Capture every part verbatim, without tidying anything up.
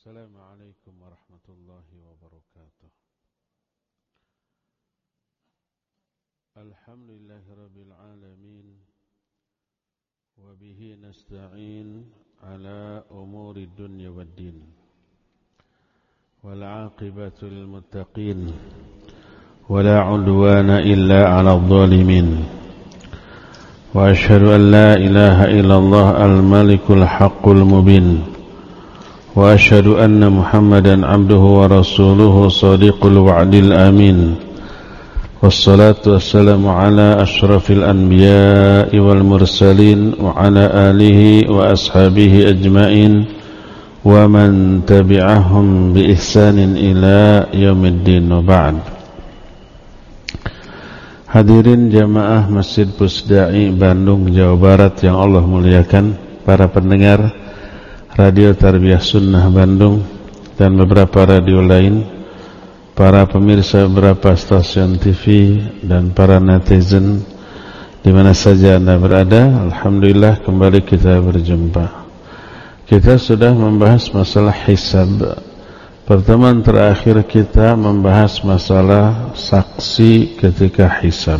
السلام عليكم ورحمة الله وبركاته. الحمد لله رب العالمين وبه نستعين على أمور الدنيا والدين والعاقبة للمتقين ولا عدوان إلا على الظالمين وأشهد أن لا إله إلا الله الملك الحق المبين وأشهد أن محمدا عبده ورسوله صادق الوعد الأمين والصلاة والسلام على أشرف الأنبياء والمرسلين وعلى آله وأصحابه أجمعين ومن تبعهم بإحسان إلى يوم الدين وبعد. Hadirin jamaah Masjid Pusdai Bandung, Jawa Barat yang Allah muliakan, para pendengar Radio Tarbiyah Sunnah Bandung dan beberapa radio lain, para pemirsa beberapa stasiun T V dan para netizen di mana saja Anda berada. Alhamdulillah kembali kita berjumpa. Kita sudah membahas masalah hisab. Pertemuan terakhir kita membahas masalah saksi ketika hisab.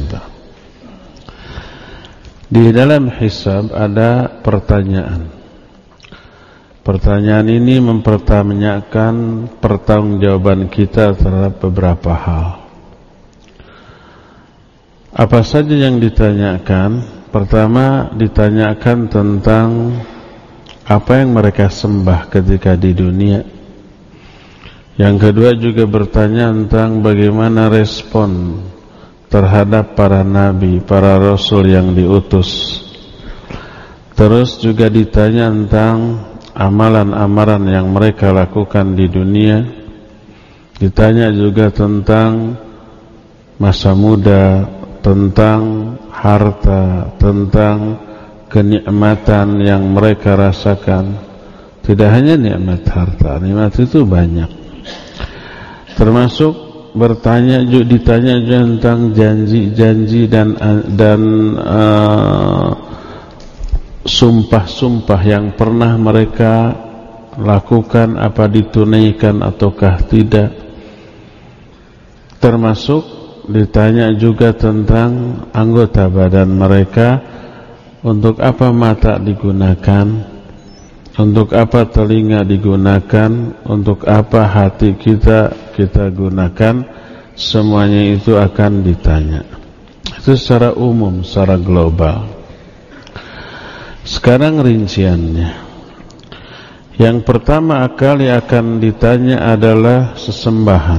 Di dalam hisab ada pertanyaan. Pertanyaan ini mempertanyakan pertanggungjawaban kita terhadap beberapa hal. Apa saja yang ditanyakan? Pertama, ditanyakan tentang apa yang mereka sembah ketika di dunia. Yang kedua juga bertanya tentang bagaimana respon terhadap para nabi, para rasul yang diutus. Terus juga ditanya tentang amalan-amalan yang mereka lakukan di dunia. Ditanya juga tentang masa muda, tentang harta, tentang kenikmatan yang mereka rasakan. Tidak hanya nikmat harta, nikmat itu banyak. Termasuk bertanya juga, ditanya juga tentang janji-janji dan dan uh, sumpah-sumpah yang pernah mereka lakukan, apa ditunaikan ataukah tidak. Termasuk ditanya juga tentang anggota badan mereka, untuk apa mata digunakan, untuk apa telinga digunakan, untuk apa hati kita kita gunakan. Semuanya itu akan ditanya. Itu secara umum, secara global. Sekarang rinciannya. Yang pertama kali akan ditanya adalah sesembahan.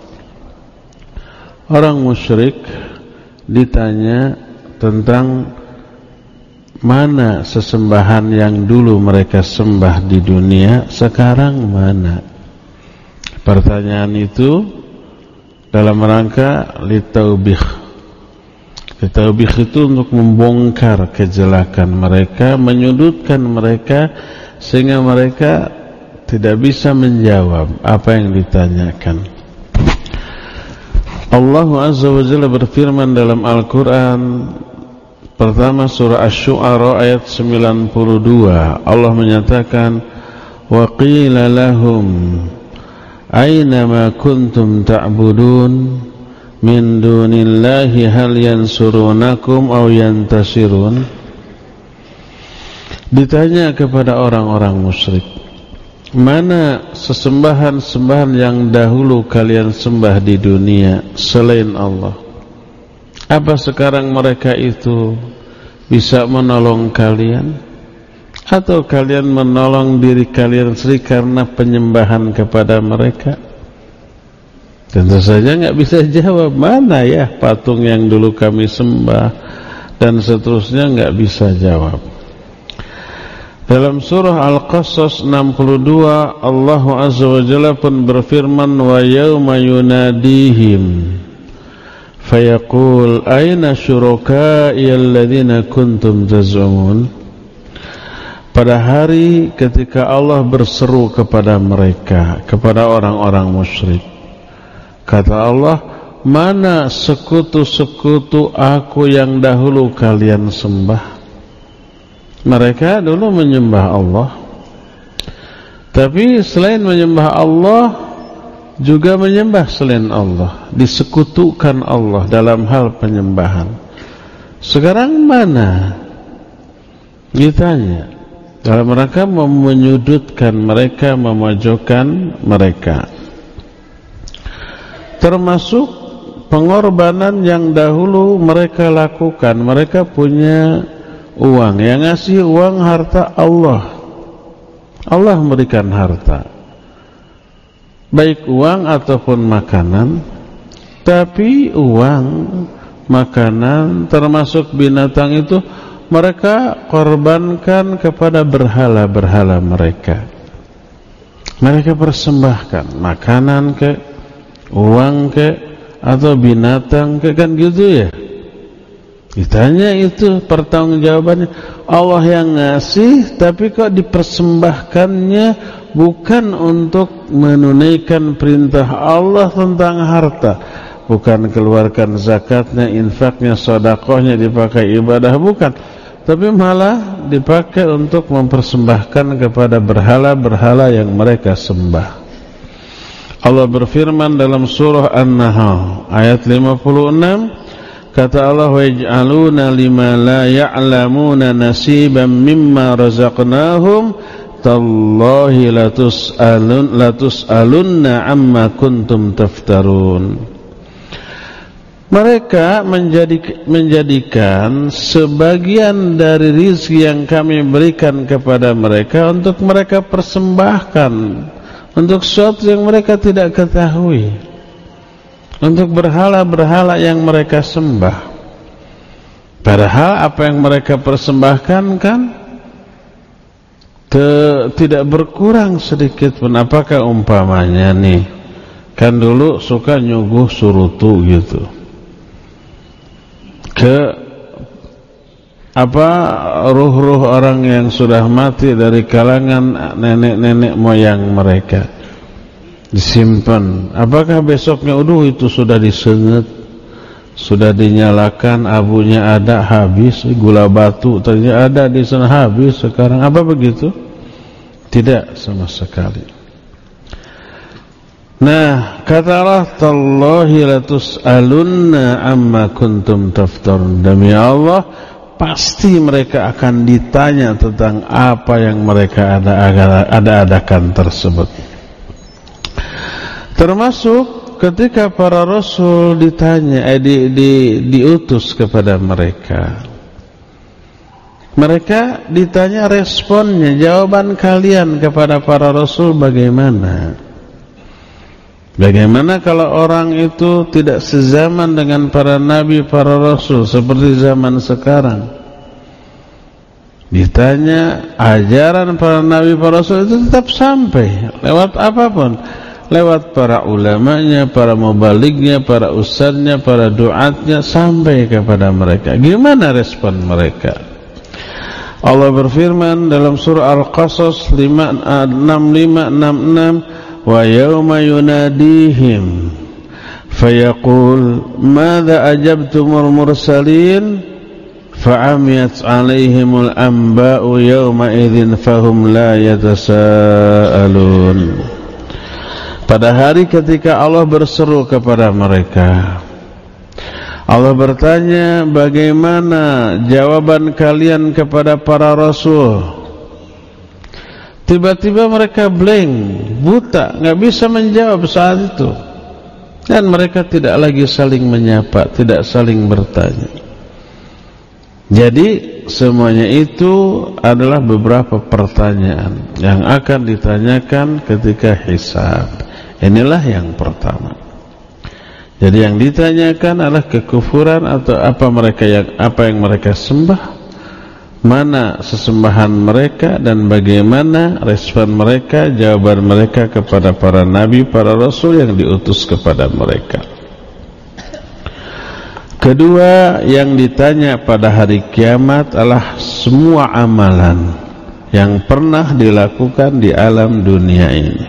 Orang musyrik ditanya tentang mana sesembahan yang dulu mereka sembah di dunia, sekarang mana. Pertanyaan itu dalam rangka litaubih. Litaubih itu untuk membongkar kejelekan mereka, menyudutkan mereka, sehingga mereka tidak bisa menjawab apa yang ditanyakan. Allah Azza wa Jalla berfirman dalam Al-Quran, pertama surah Asy-Syu'ara ayat sembilan puluh dua, Allah menyatakan, wa qila lahum aina ma kuntum ta'budun min dunillahi hal yansurunakum aw yantasirun. Ditanya kepada orang-orang musyrik, mana sesembahan-sembahan yang dahulu kalian sembah di dunia selain Allah? Apa sekarang mereka itu bisa menolong kalian? Atau kalian menolong diri kalian sendiri karena penyembahan kepada mereka? Tentu saja enggak bisa jawab, mana ya patung yang dulu kami sembah, dan seterusnya enggak bisa jawab. Dalam surah Al-Qasas enam puluh dua, Allah Azza wa Jalla pun berfirman, wa yauma yunadihim fayaqul aina syuraka'i alladhina kuntum taz'umun. Pada hari ketika Allah berseru kepada mereka, kepada orang-orang musyrik, kata Allah, mana sekutu-sekutu aku yang dahulu kalian sembah? Mereka dulu menyembah Allah. Tapi selain menyembah Allah juga menyembah selain Allah, disekutukan Allah dalam hal penyembahan. Sekarang mana? Ditanya dalam rangka menyudutkan mereka, memojokkan mereka. Termasuk pengorbanan yang dahulu mereka lakukan. Mereka punya uang, yang ngasih uang harta Allah. Allah memberikan harta, baik uang ataupun makanan. Tapi uang, makanan, termasuk binatang itu mereka korbankan kepada berhala-berhala mereka. Mereka persembahkan makanan ke, uang ke, atau binatang ke, kan gitu ya. Ditanya itu pertanggungjawabannya, Allah yang ngasih, tapi kok dipersembahkannya bukan untuk menunaikan perintah Allah tentang harta, bukan keluarkan zakatnya, infaknya, sedekahnya, dipakai ibadah, bukan, tapi malah dipakai untuk mempersembahkan kepada berhala-berhala yang mereka sembah. Allah berfirman dalam surah An-Nahl ayat lima puluh enam, kata Allah, waj'aluna lima la ya'lamuna nasiban mimma razaqnahum tallahi latus'alun latus'alunna amma kuntum taftarun. Mereka menjadi, menjadikan sebagian dari rizki yang kami berikan kepada mereka untuk mereka persembahkan untuk sesuatu yang mereka tidak ketahui, untuk berhala-berhala yang mereka sembah. Padahal apa yang mereka persembahkan kan te, tidak berkurang sedikit pun. Apakah umpamanya nih, kan dulu suka nyuguh surutu gitu ke apa ruh-ruh orang yang sudah mati dari kalangan nenek-nenek moyang mereka, disimpan. Apakah besoknya uduh itu sudah disenget, sudah dinyalakan, abunya ada, habis, gula batu ternyata ada di sana, habis sekarang? Apa begitu? Tidak sama sekali. Nah, kata Allah, tallahi latus'alunna amma kuntum taftarun. Demi Allah, pasti mereka akan ditanya tentang apa yang mereka ada-adakan tersebut. Termasuk ketika para rasul ditanya, eh, di, di, diutus kepada mereka, mereka ditanya responnya, jawaban kalian kepada para rasul bagaimana? Bagaimana kalau orang itu tidak sezaman dengan para nabi, para rasul seperti zaman sekarang? Ditanya, ajaran para nabi, para rasul itu tetap sampai lewat apapun, lewat para ulamanya, para mubalignya, para ustadznya, para duatnya, sampai kepada mereka. Gimana respon mereka? Allah berfirman dalam surah Al-Qasas enam puluh lima enam puluh enam, wa yawma yunadihim fayaqul madza ajabtumul mursalin fa'amiyat 'alaihimul anba'u yawma idzin fahum la yatasaalun. Pada hari ketika Allah berseru kepada mereka, Allah bertanya, bagaimana jawaban kalian kepada para rasul? Tiba-tiba mereka blank, buta, nggak bisa menjawab saat itu. Dan mereka tidak lagi saling menyapa, tidak saling bertanya. Jadi semuanya itu adalah beberapa pertanyaan yang akan ditanyakan ketika hisab. Inilah yang pertama. Jadi yang ditanyakan adalah kekufuran atau apa mereka yang apa yang mereka sembah, mana sesembahan mereka, dan bagaimana respon mereka, jawaban mereka kepada para nabi, para rasul yang diutus kepada mereka. Kedua, yang ditanya pada hari kiamat adalah semua amalan yang pernah dilakukan di alam dunia ini.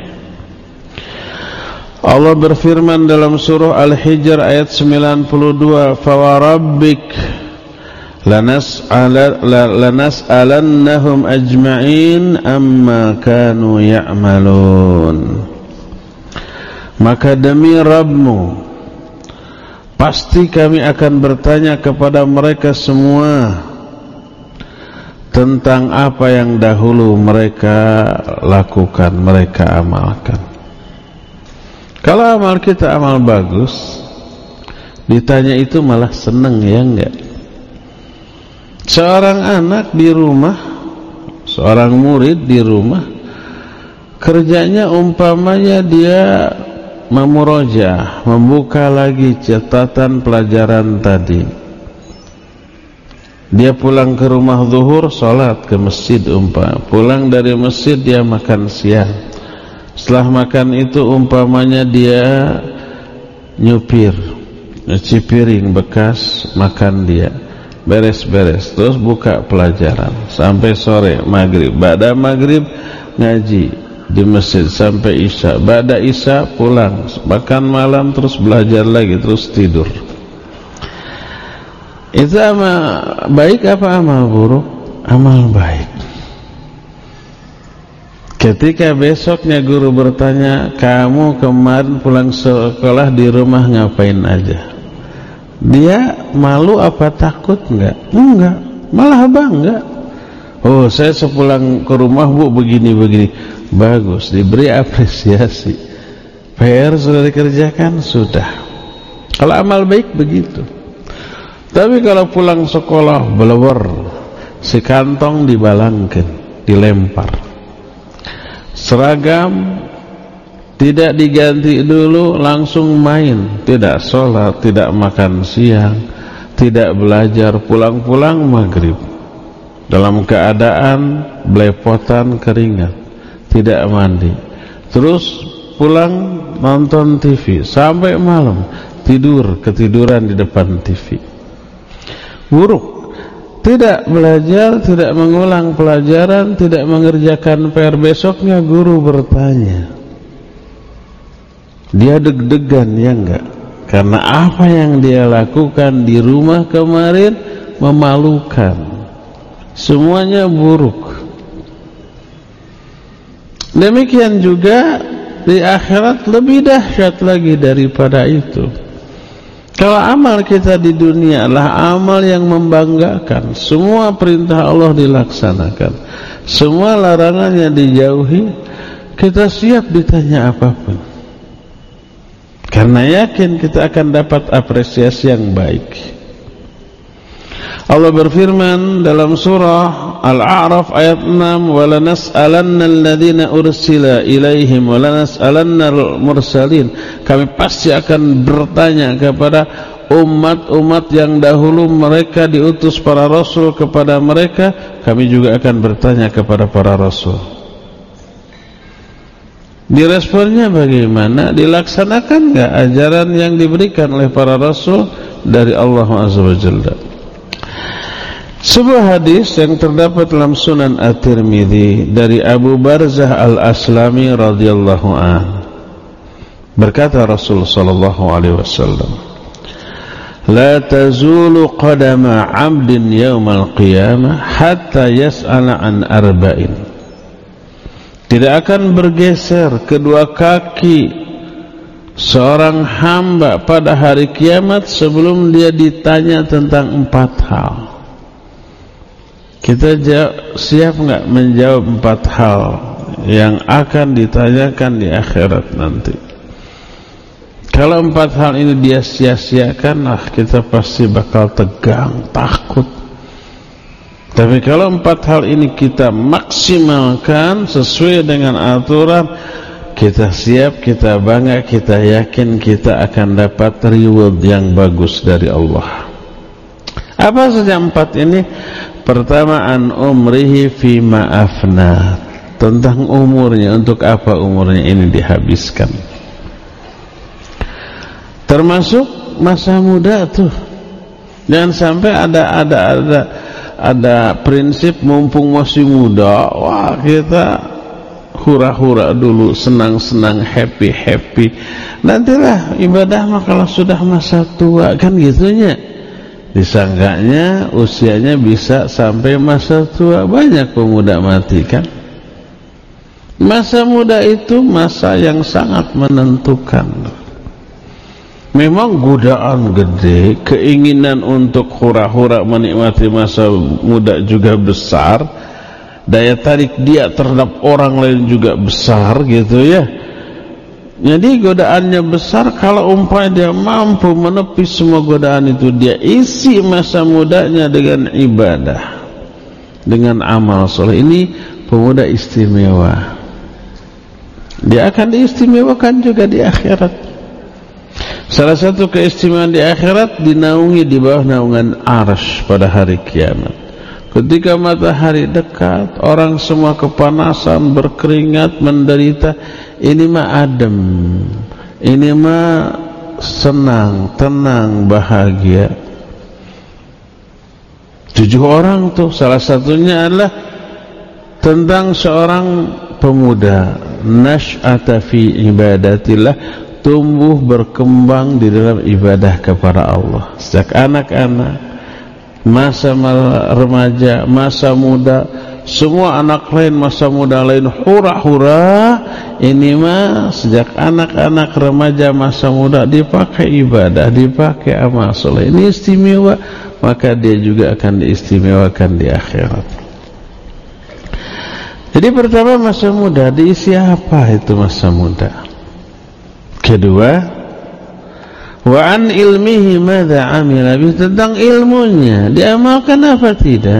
Allah berfirman dalam surah Al-Hijr ayat sembilan puluh dua, "Fa warabbik lanas'ala lanas'alannahum ajma'in amma kanu ya'malun. Maka demi Rabbmu, pasti kami akan bertanya kepada mereka semua tentang apa yang dahulu mereka lakukan, mereka amalkan. Kalau amal kita amal bagus, ditanya itu malah seneng, ya enggak? Seorang anak di rumah, seorang murid di rumah, kerjanya umpamanya dia memurojaah, membuka lagi catatan pelajaran tadi. Dia pulang ke rumah zuhur, sholat ke masjid umpama. Pulang dari masjid dia makan siang. Setelah makan itu umpamanya dia nyupir, nyuci piring bekas, makan dia, beres-beres, terus buka pelajaran sampai sore maghrib. Ba'da maghrib ngaji di masjid sampai isya. Ba'da isya pulang, makan malam, terus belajar lagi, terus tidur. Itu amal baik apa amal buruk? Amal baik. Ketika besoknya guru bertanya, kamu kemarin pulang sekolah di rumah ngapain aja? Dia malu apa takut? Enggak? Enggak, malah bangga. Oh, saya sepulang ke rumah bu begini-begini. Bagus, diberi apresiasi. P R sudah dikerjakan? Sudah. Kalau amal baik begitu. Tapi kalau pulang sekolah belewer, si kantong dibalangkan, dilempar. Seragam tidak diganti dulu, langsung main, tidak sholat, tidak makan siang, tidak belajar, pulang-pulang maghrib dalam keadaan belepotan keringat, tidak mandi, terus pulang nonton T V sampai malam, tidur ketiduran di depan T V. Buruk. Tidak belajar, tidak mengulang pelajaran, tidak mengerjakan P R. Besoknya guru bertanya, dia deg-degan, ya enggak? Karena apa yang dia lakukan di rumah kemarin memalukan. Semuanya buruk. Demikian juga di akhirat lebih dahsyat lagi daripada itu. Kalau amal kita di dunia adalah amal yang membanggakan, semua perintah Allah dilaksanakan, semua larangannya dijauhi, kita siap ditanya apapun. Karena yakin kita akan dapat apresiasi yang baik. Allah berfirman dalam surah Al-A'raf ayat enam, "Wala nas'alanna alladziina ursila ilaihim wala nas'alanna al-mursalin." Kami pasti akan bertanya kepada umat-umat yang dahulu mereka diutus para rasul kepada mereka, kami juga akan bertanya kepada para rasul. Diresponnya bagaimana? Dilaksanakan enggak ajaran yang diberikan oleh para rasul dari Allah Azza wa Jalla? Sebuah hadis yang terdapat dalam Sunan At-Tirmidzi dari Abu Barzah Al-Aslami radhiyallahu anhu, berkata Rasul sallallahu alaihi wasallam, "La tazulu qadama 'abdin yaumal qiyamah hatta yas'ala an arba'in." Tidak akan bergeser kedua kaki seorang hamba pada hari kiamat sebelum dia ditanya tentang empat hal. Kita siap enggak menjawab empat hal yang akan ditanyakan di akhirat nanti? Kalau empat hal ini dia sia-siakan, nah kita pasti bakal tegang, takut. Tapi kalau empat hal ini kita maksimalkan sesuai dengan aturan, kita siap, kita bangga, kita yakin kita akan dapat reward yang bagus dari Allah. Apa saja empat ini? Pertama, an umrihi fi ma'afna, tentang umurnya, untuk apa umurnya ini dihabiskan. Termasuk masa muda tuh. Jangan sampai ada ada ada ada prinsip mumpung masih muda, wah kita hura-hura dulu, senang-senang, happy-happy. Nantilah ibadah mah kalau sudah masa tua, kan gitunya. disangkanya usianya bisa sampai masa tua. Banyak pemuda mati kan. Masa muda itu masa yang sangat menentukan. Memang godaan gede, keinginan untuk hura-hura menikmati masa muda juga besar, daya tarik dia terhadap orang lain juga besar gitu ya. Jadi godaannya besar. Kalau umpamanya dia mampu menepis semua godaan itu, dia isi masa mudanya dengan ibadah, dengan amal soleh. Ini pemuda istimewa. Dia akan diistimewakan juga di akhirat. Salah satu keistimewaan di akhirat, dinaungi di bawah naungan arsy pada hari kiamat. Ketika matahari dekat, orang semua kepanasan, berkeringat, menderita. Ini mah adem, ini mah senang, tenang, bahagia. Tujuh orang tuh, salah satunya adalah tentang seorang pemuda, nash'ata fi ibadatillah, tumbuh berkembang di dalam ibadah kepada Allah sejak anak-anak, masa remaja, masa muda, semua anak lain, masa muda lain, hura-hura. Ini mah sejak anak-anak, remaja, masa muda dipakai ibadah, dipakai amal soleh. Ini istimewa, maka dia juga akan diistimewakan di akhirat. Jadi pertama, masa muda diisi apa itu masa muda? Kedua, wa an ilmihi madza amila bih, tentang ilmunya diamalkan apa tidak.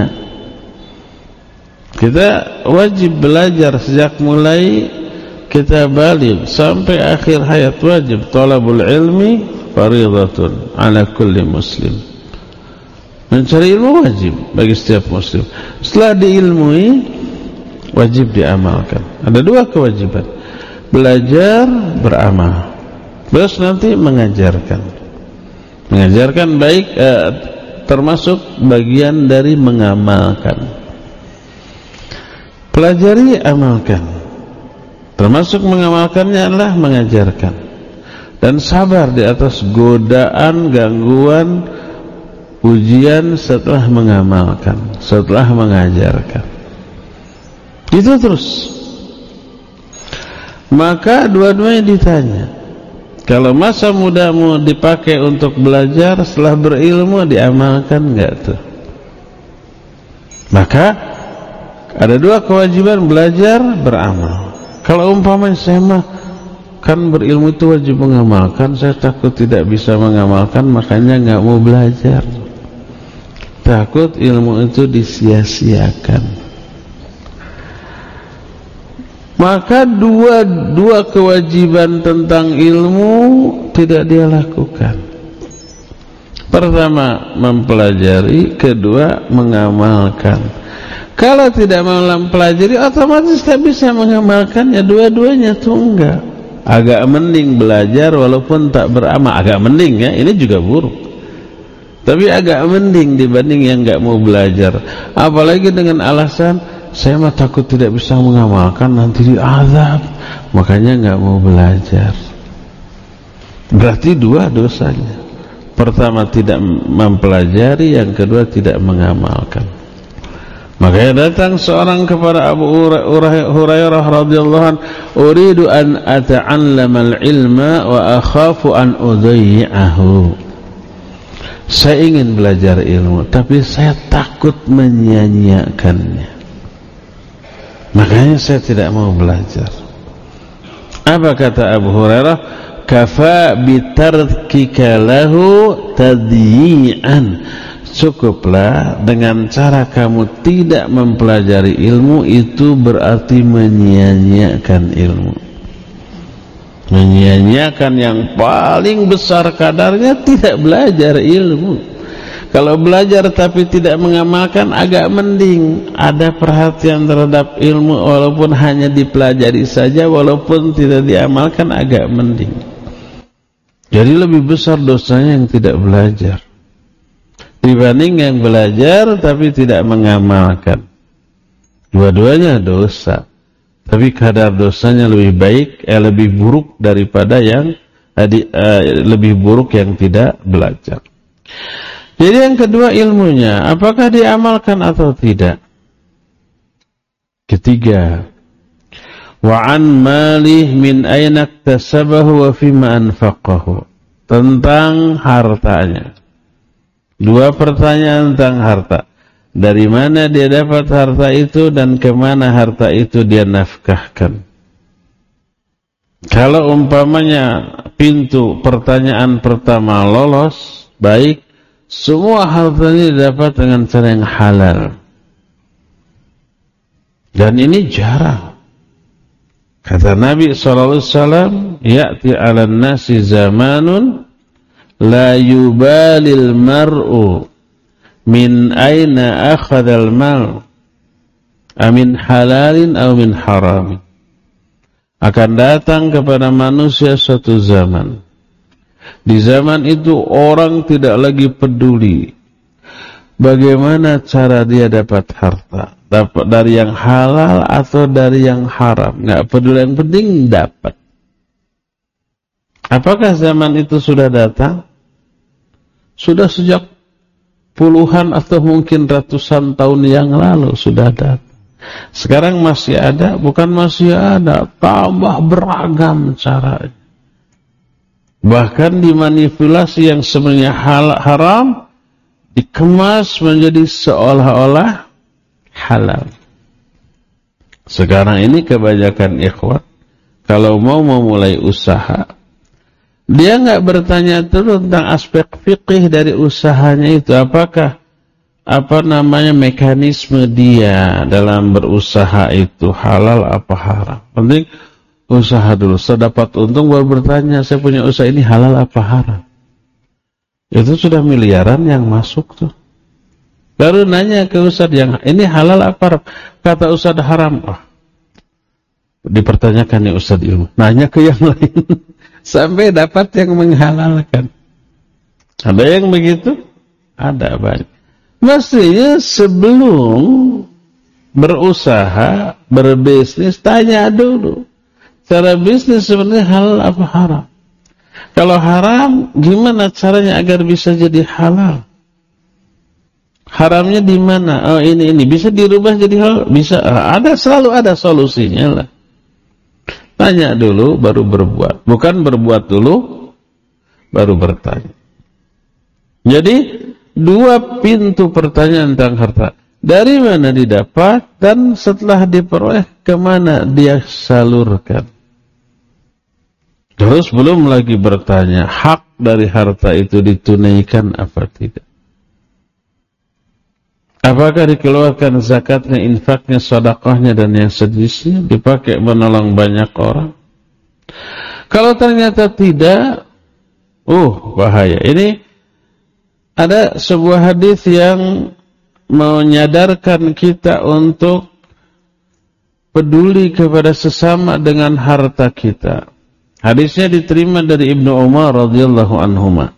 Kita wajib belajar sejak mulai kita balik sampai akhir hayat. Wajib talabul ilmi faridatun ala kulli muslim. Mencari ilmu wajib bagi setiap muslim. Setelah diilmui, wajib diamalkan. Ada dua kewajiban, belajar, beramal, terus nanti mengajarkan. Mengajarkan baik eh, termasuk bagian dari mengamalkan. Pelajari, amalkan. Termasuk mengamalkannya adalah mengajarkan. Dan sabar di atas godaan, gangguan, ujian setelah mengamalkan, setelah mengajarkan. Itu terus. Maka dua-duanya ditanya. Kalau masa mudamu dipakai untuk belajar, setelah berilmu diamalkan enggak tuh? Maka ada dua kewajiban, belajar, beramal. Kalau umpamanya saya mah kan berilmu itu wajib mengamalkan, saya takut tidak bisa mengamalkan, makanya enggak mau belajar. Takut ilmu itu disia-siakan. Maka dua dua kewajiban tentang ilmu tidak dia lakukan. Pertama, mempelajari, kedua, mengamalkan. Kalau tidak mempelajari, otomatis tidak bisa mengamalkan. Ya dua-duanya tuh enggak. Agak mending belajar walaupun tak beramal. Agak mending ya, ini juga buruk. Tapi agak mending dibanding yang enggak mau belajar. Apalagi dengan alasan saya mah takut tidak bisa mengamalkan, nanti diazab, makanya enggak mau belajar. Berarti dua dosanya. Pertama tidak mempelajari, yang kedua tidak mengamalkan. Makanya datang seorang kepada Abu Hurairah radhiyallahu anhu, "Uridu an ata'allama al-ilma wa akhafu an udayyi'ahu." Saya ingin belajar ilmu, tapi saya takut menyia-nyiakannya. Makanya saya tidak mau belajar. Apa kata Abu Hurairah? Kafa bitarkika lahu tadyi'an. Cukuplah dengan cara kamu tidak mempelajari ilmu, itu berarti menyia-nyiakan ilmu. Menyia-nyiakan yang paling besar kadarnya tidak belajar ilmu. Kalau belajar tapi tidak mengamalkan, agak mending ada perhatian terhadap ilmu walaupun hanya dipelajari saja, walaupun tidak diamalkan, agak mending. Jadi lebih besar dosanya yang tidak belajar dibanding yang belajar tapi tidak mengamalkan. Dua-duanya dosa, tapi kadar dosanya lebih baik, eh, lebih buruk daripada yang eh, di, eh, lebih buruk yang tidak belajar. Jadi yang kedua ilmunya, apakah diamalkan atau tidak? Ketiga, wa an malih min aina iktasabahu wa fima anfaqahu. Tentang hartanya. Dua pertanyaan tentang harta. Dari mana dia dapat harta itu dan kemana harta itu dia nafkahkan. Kalau umpamanya pintu pertanyaan pertama lolos, baik, semua hartanya didapat dengan cara yang halal. Dan ini jarang. Kata Nabi shallallahu alaihi wasallam, ya'ti 'alan nasi zamanun la yubalil mar'u min aina akhadhal mal amin halalin aw min haramin. Akan datang kepada manusia suatu zaman. Di zaman itu orang tidak lagi peduli bagaimana cara dia dapat harta. Dapat dari yang halal atau dari yang haram. Nggak peduli, yang penting dapat. Apakah zaman itu sudah datang? Sudah sejak puluhan atau mungkin ratusan tahun yang lalu sudah datang. Sekarang masih ada? Bukan masih ada, tambah beragam caranya. Bahkan dimanipulasi yang sebenarnya hal, haram dikemas menjadi seolah-olah halal. Sekarang ini kebanyakan ikhwan kalau mau memulai usaha, dia nggak bertanya dulu tentang aspek fikih dari usahanya itu. Apakah apa namanya mekanisme dia dalam berusaha itu halal apa haram. Penting usaha dulu. Setelah dapat untung baru bertanya, saya punya usaha ini halal apa haram. Itu sudah miliaran yang masuk tuh. Baru nanya ke ustaz yang ini halal apa haram. Kata ustaz haram. Oh, dipertanyakan nih ustaz ilmu. Nanya ke yang lain. Sampai dapat yang menghalalkan. Ada yang begitu? Ada banyak. Mestinya sebelum berusaha, berbisnis, tanya dulu. Cara bisnis sebenarnya halal apa haram. Kalau haram, gimana caranya agar bisa jadi halal? Haramnya di mana? Oh ini ini bisa dirubah jadi halal? Bisa. Ada, selalu ada solusinya lah. Tanya dulu baru berbuat. Bukan berbuat dulu baru bertanya. Jadi dua pintu pertanyaan tentang harta. Dari mana didapat dan setelah diperoleh kemana dia salurkan. Terus belum lagi bertanya hak dari harta itu ditunaikan apa tidak. Apakah dikeluarkan zakatnya, infaknya, sedekahnya dan yang sejenisnya dipakai menolong banyak orang? Kalau ternyata tidak, uh bahaya. Ini ada sebuah hadis yang menyadarkan kita untuk peduli kepada sesama dengan harta kita. Hadisnya diterima dari Ibnu Umar radhiyallahu anhuma.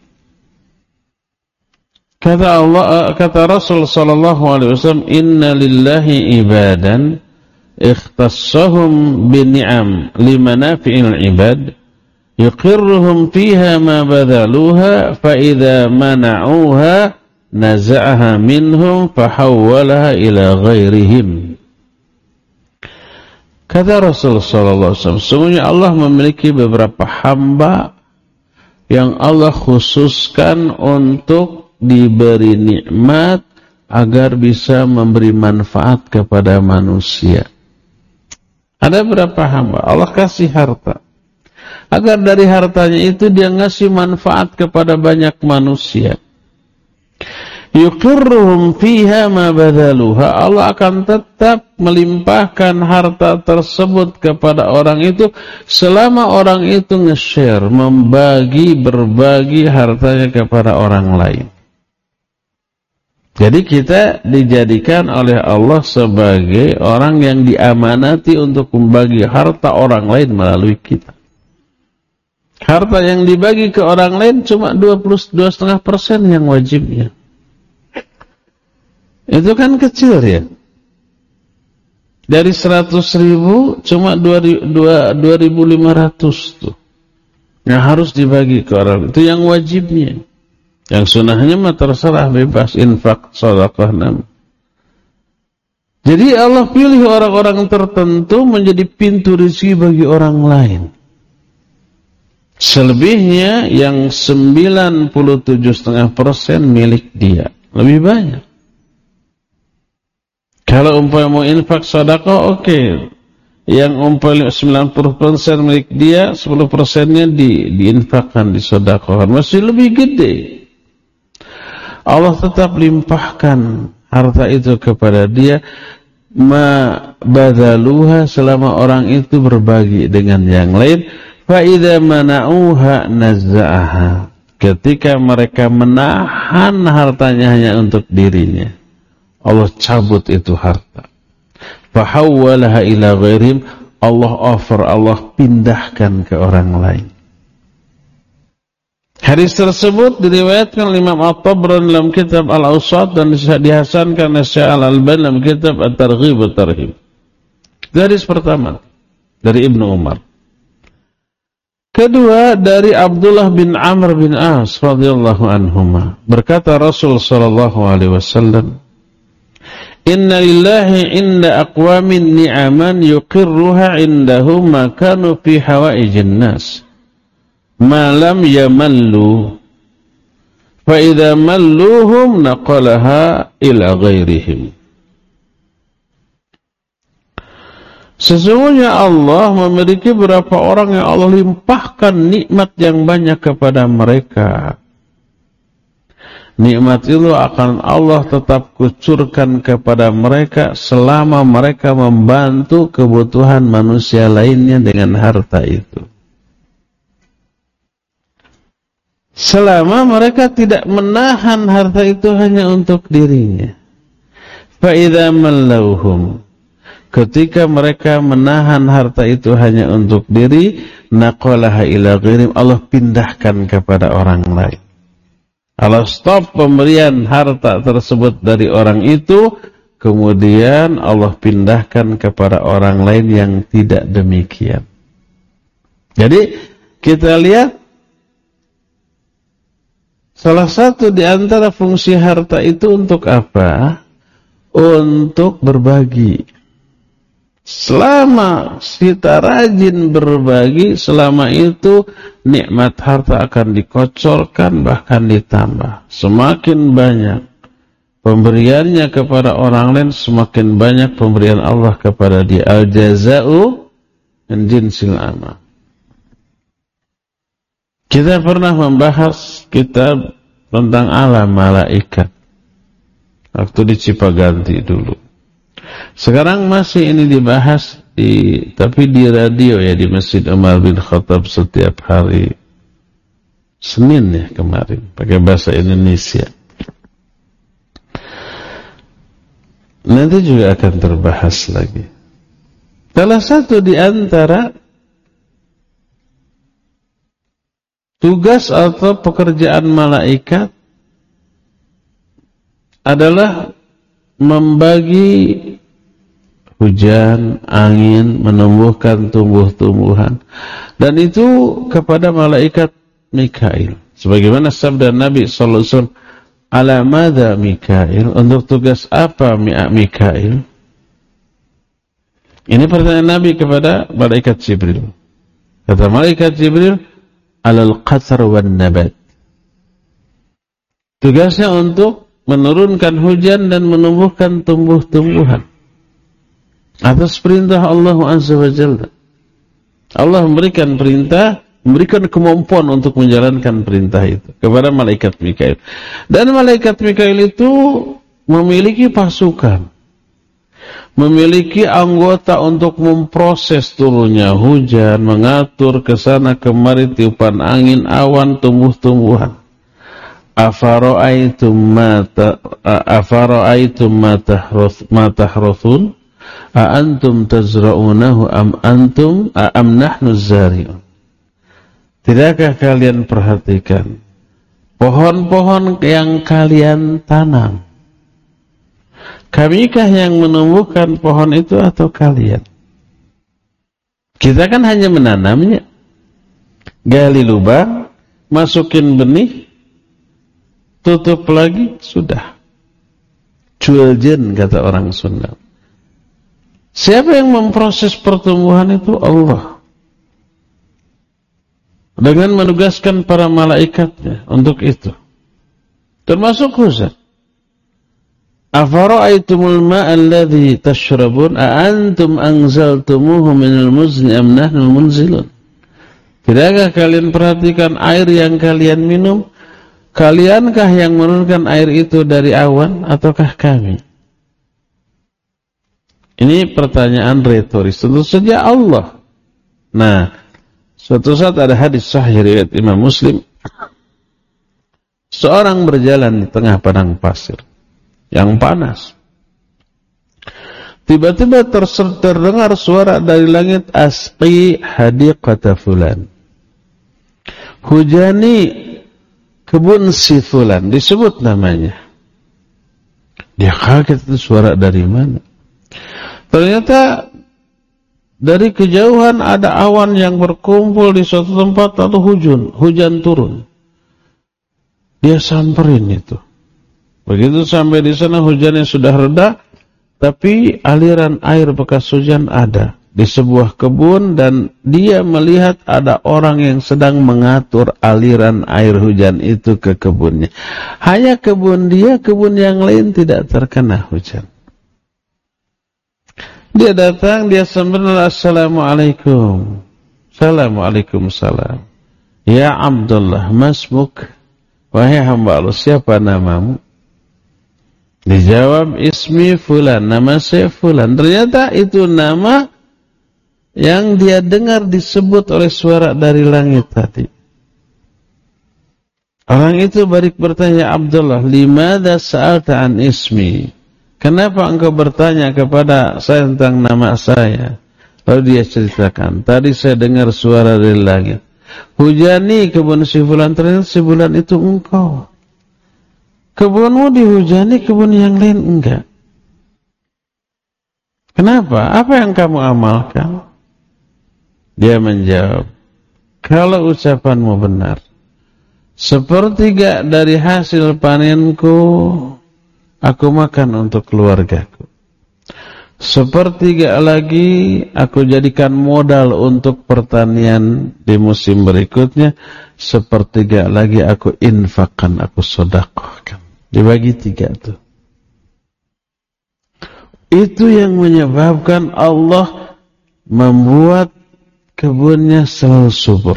Kata Allah, kata Rasul sallallahu alaihi wasallam, "Inna lillahi ibadan ikhtassahum bini'am limanafi'il ibad yuqirruhum fiha ma badhaluha fa idza mana'uha naza'aha minhum fahawwalaha ila ghairihim." Kata Rasul sallallahu alaihi wasallam, sesungguhnya Allah memiliki beberapa hamba yang Allah khususkan untuk diberi nikmat agar bisa memberi manfaat kepada manusia. Ada berapa hamba Allah kasih harta agar dari hartanya itu dia ngasih manfaat kepada banyak manusia. Yuqirruhum fiha ma badhaluha. Allah akan tetap melimpahkan harta tersebut kepada orang itu selama orang itu nge-share, membagi, berbagi hartanya kepada orang lain. Jadi kita dijadikan oleh Allah sebagai orang yang diamanati untuk membagi harta orang lain melalui kita. Harta yang dibagi ke orang lain cuma dua puluh dua koma lima persen yang wajibnya. Itu kan kecil ya. Dari seratus ribu cuma dua ribu lima ratus tuh. Yang harus dibagi ke orang. Itu yang wajibnya. Yang sunnahnya mah terserah, bebas, infak, sedekah nam. Jadi Allah pilih orang-orang tertentu menjadi pintu rezeki bagi orang lain. Selebihnya yang sembilan puluh tujuh koma lima persen milik dia. Lebih banyak. Kalau umpamanya mau infak sedekah, oke. Okay. Yang umpamanya sembilan puluh persen milik dia, sepuluh persennya di, diinfakkan, disedekahkan. Masih lebih gede. Allah tetap limpahkan harta itu kepada dia. Ma badaluha, selama orang itu berbagi dengan yang lain. Fa idza mana'uha nazza'aha, ketika mereka menahan hartanya hanya untuk dirinya, Allah cabut itu harta. Fa hawwalaha ila ghairihim, Allah offer, Allah pindahkan ke orang lain. Hadis tersebut diriwayatkan oleh Imam At-Tabrani dalam kitab Al-Awsat dan dihasankan oleh Syekh Al-Albani dalam kitab At-Targhib wa Tarhib. Hadis pertama dari Ibnu Umar. Kedua dari Abdullah bin Amr bin As radhiyallahu anhuma. Berkata Rasul sallallahu alaihi wasallam, "Inna lillahi inda aqwamin ni'aman yuqirruha indahum ma kanu fi hawaijin nas. Ma lam yamallu. Fa idza malluhum naqalaha ila ghairihim." Sesungguhnya Allah memiliki beberapa orang yang Allah limpahkan nikmat yang banyak kepada mereka. Nikmat itu akan Allah tetap kucurkan kepada mereka selama mereka membantu kebutuhan manusia lainnya dengan harta itu. Selama mereka tidak menahan harta itu hanya untuk dirinya. Fa idza mallauhum, ketika mereka menahan harta itu hanya untuk diri, naqalaha ila ghairihim, Allah pindahkan kepada orang lain. Allah stop pemberian harta tersebut dari orang itu, kemudian Allah pindahkan kepada orang lain yang tidak demikian. Jadi kita lihat salah satu di antara fungsi harta itu untuk apa? Untuk berbagi. Selama kita rajin berbagi, selama itu nikmat harta akan dikocorkan, bahkan ditambah. Semakin banyak pemberiannya kepada orang lain, semakin banyak pemberian Allah kepada dia. Al-jaza'u min jinsil amal. Kita pernah membahas kitab tentang alam malaikat waktu di Cipaganti dulu. Sekarang masih ini dibahas di, tapi di radio ya, di Masjid Umar bin Khattab setiap hari Senin ya kemarin, pakai bahasa Indonesia. Nanti juga akan terbahas lagi. Salah satu di antara tugas atau pekerjaan malaikat adalah membagi hujan, angin, menumbuhkan tumbuh-tumbuhan. Dan itu kepada malaikat Mikail. Sebagaimana sabda Nabi sallallahu alaihi wasallam, "Ala madza Mikail?" Untuk tugas apa Mikail? Ini pertanyaan Nabi kepada malaikat Jibril. Kata malaikat Jibril, "Alal qatar wan nabat." Tugasnya untuk menurunkan hujan dan menumbuhkan tumbuh-tumbuhan. Atas perintah Allah Azza wa Jalla. Allah memberikan perintah, memberikan kemampuan untuk menjalankan perintah itu kepada malaikat Mikail. Dan malaikat Mikail itu memiliki pasukan, memiliki anggota untuk memproses turunnya hujan, mengatur ke sana kemari tiupan angin, awan, tumbuh-tumbuhan. Afara'aitum ma afara'aitum ma tahruthun a antum tazra'unahu am antum am nahnu zari'un. Tidakkah kalian perhatikan pohon-pohon yang kalian tanam? Kamikah yang menumbuhkan pohon itu atau kalian? Kita kan hanya menanamnya. Gali lubang, masukin benih, tutup lagi, sudah. Jualjen kata orang Sunda. Siapa yang memproses pertumbuhan itu? Allah. Dengan menugaskan para malaikatnya untuk itu. Termasuk hujan. Afara'aitumul ma'a alladhi tashrabun a antum anzaltumuhu minal muzni am nahnul munzilun. Tidakkah kalian perhatikan air yang kalian minum? Kaliankah yang menurunkan air itu dari awan ataukah kami? Ini pertanyaan retoris. Tentu saja Allah. Nah, suatu saat ada hadis sahih riwayat Imam Muslim. Seorang berjalan di tengah padang pasir yang panas. Tiba-tiba terdengar suara dari langit, asqi hadiqata fulan. Hujani kebun si fulan, disebut namanya. Dia kaget, itu suara dari mana? Ternyata dari kejauhan ada awan yang berkumpul di suatu tempat, lalu hujan, hujan turun. Dia samperin itu. Begitu sampai di sana hujannya sudah reda, tapi aliran air bekas hujan ada di sebuah kebun dan dia melihat ada orang yang sedang mengatur aliran air hujan itu ke kebunnya. Hanya kebun dia, kebun yang lain tidak terkena hujan. Dia datang, dia sembunyi, assalamualaikum. Assalamualaikum salam. Ya Abdullah, masmuk. Wahai hamba Allah, siapa namamu? Dijawab, ismi fulan, nama saya fulan. Ternyata itu nama yang dia dengar disebut oleh suara dari langit tadi. Orang itu balik bertanya, Abdullah, limadha sa'alta an ismi? Kenapa engkau bertanya kepada saya tentang nama saya? Lalu dia ceritakan, tadi saya dengar suara dari langit. Hujani kebun si fulan, ternyata si fulan itu engkau. Kebunmu dihujani, kebun yang lain enggak. Kenapa? Apa yang kamu amalkan? Dia menjawab, kalau ucapanmu benar, sepertiga dari hasil panenku aku makan untuk keluargaku. Sepertiga lagi aku jadikan modal untuk pertanian di musim berikutnya. Sepertiga lagi aku infakkan, aku sedekahkan. Dibagi tiga itu. Itu yang menyebabkan Allah membuat kebunnya selalu subur.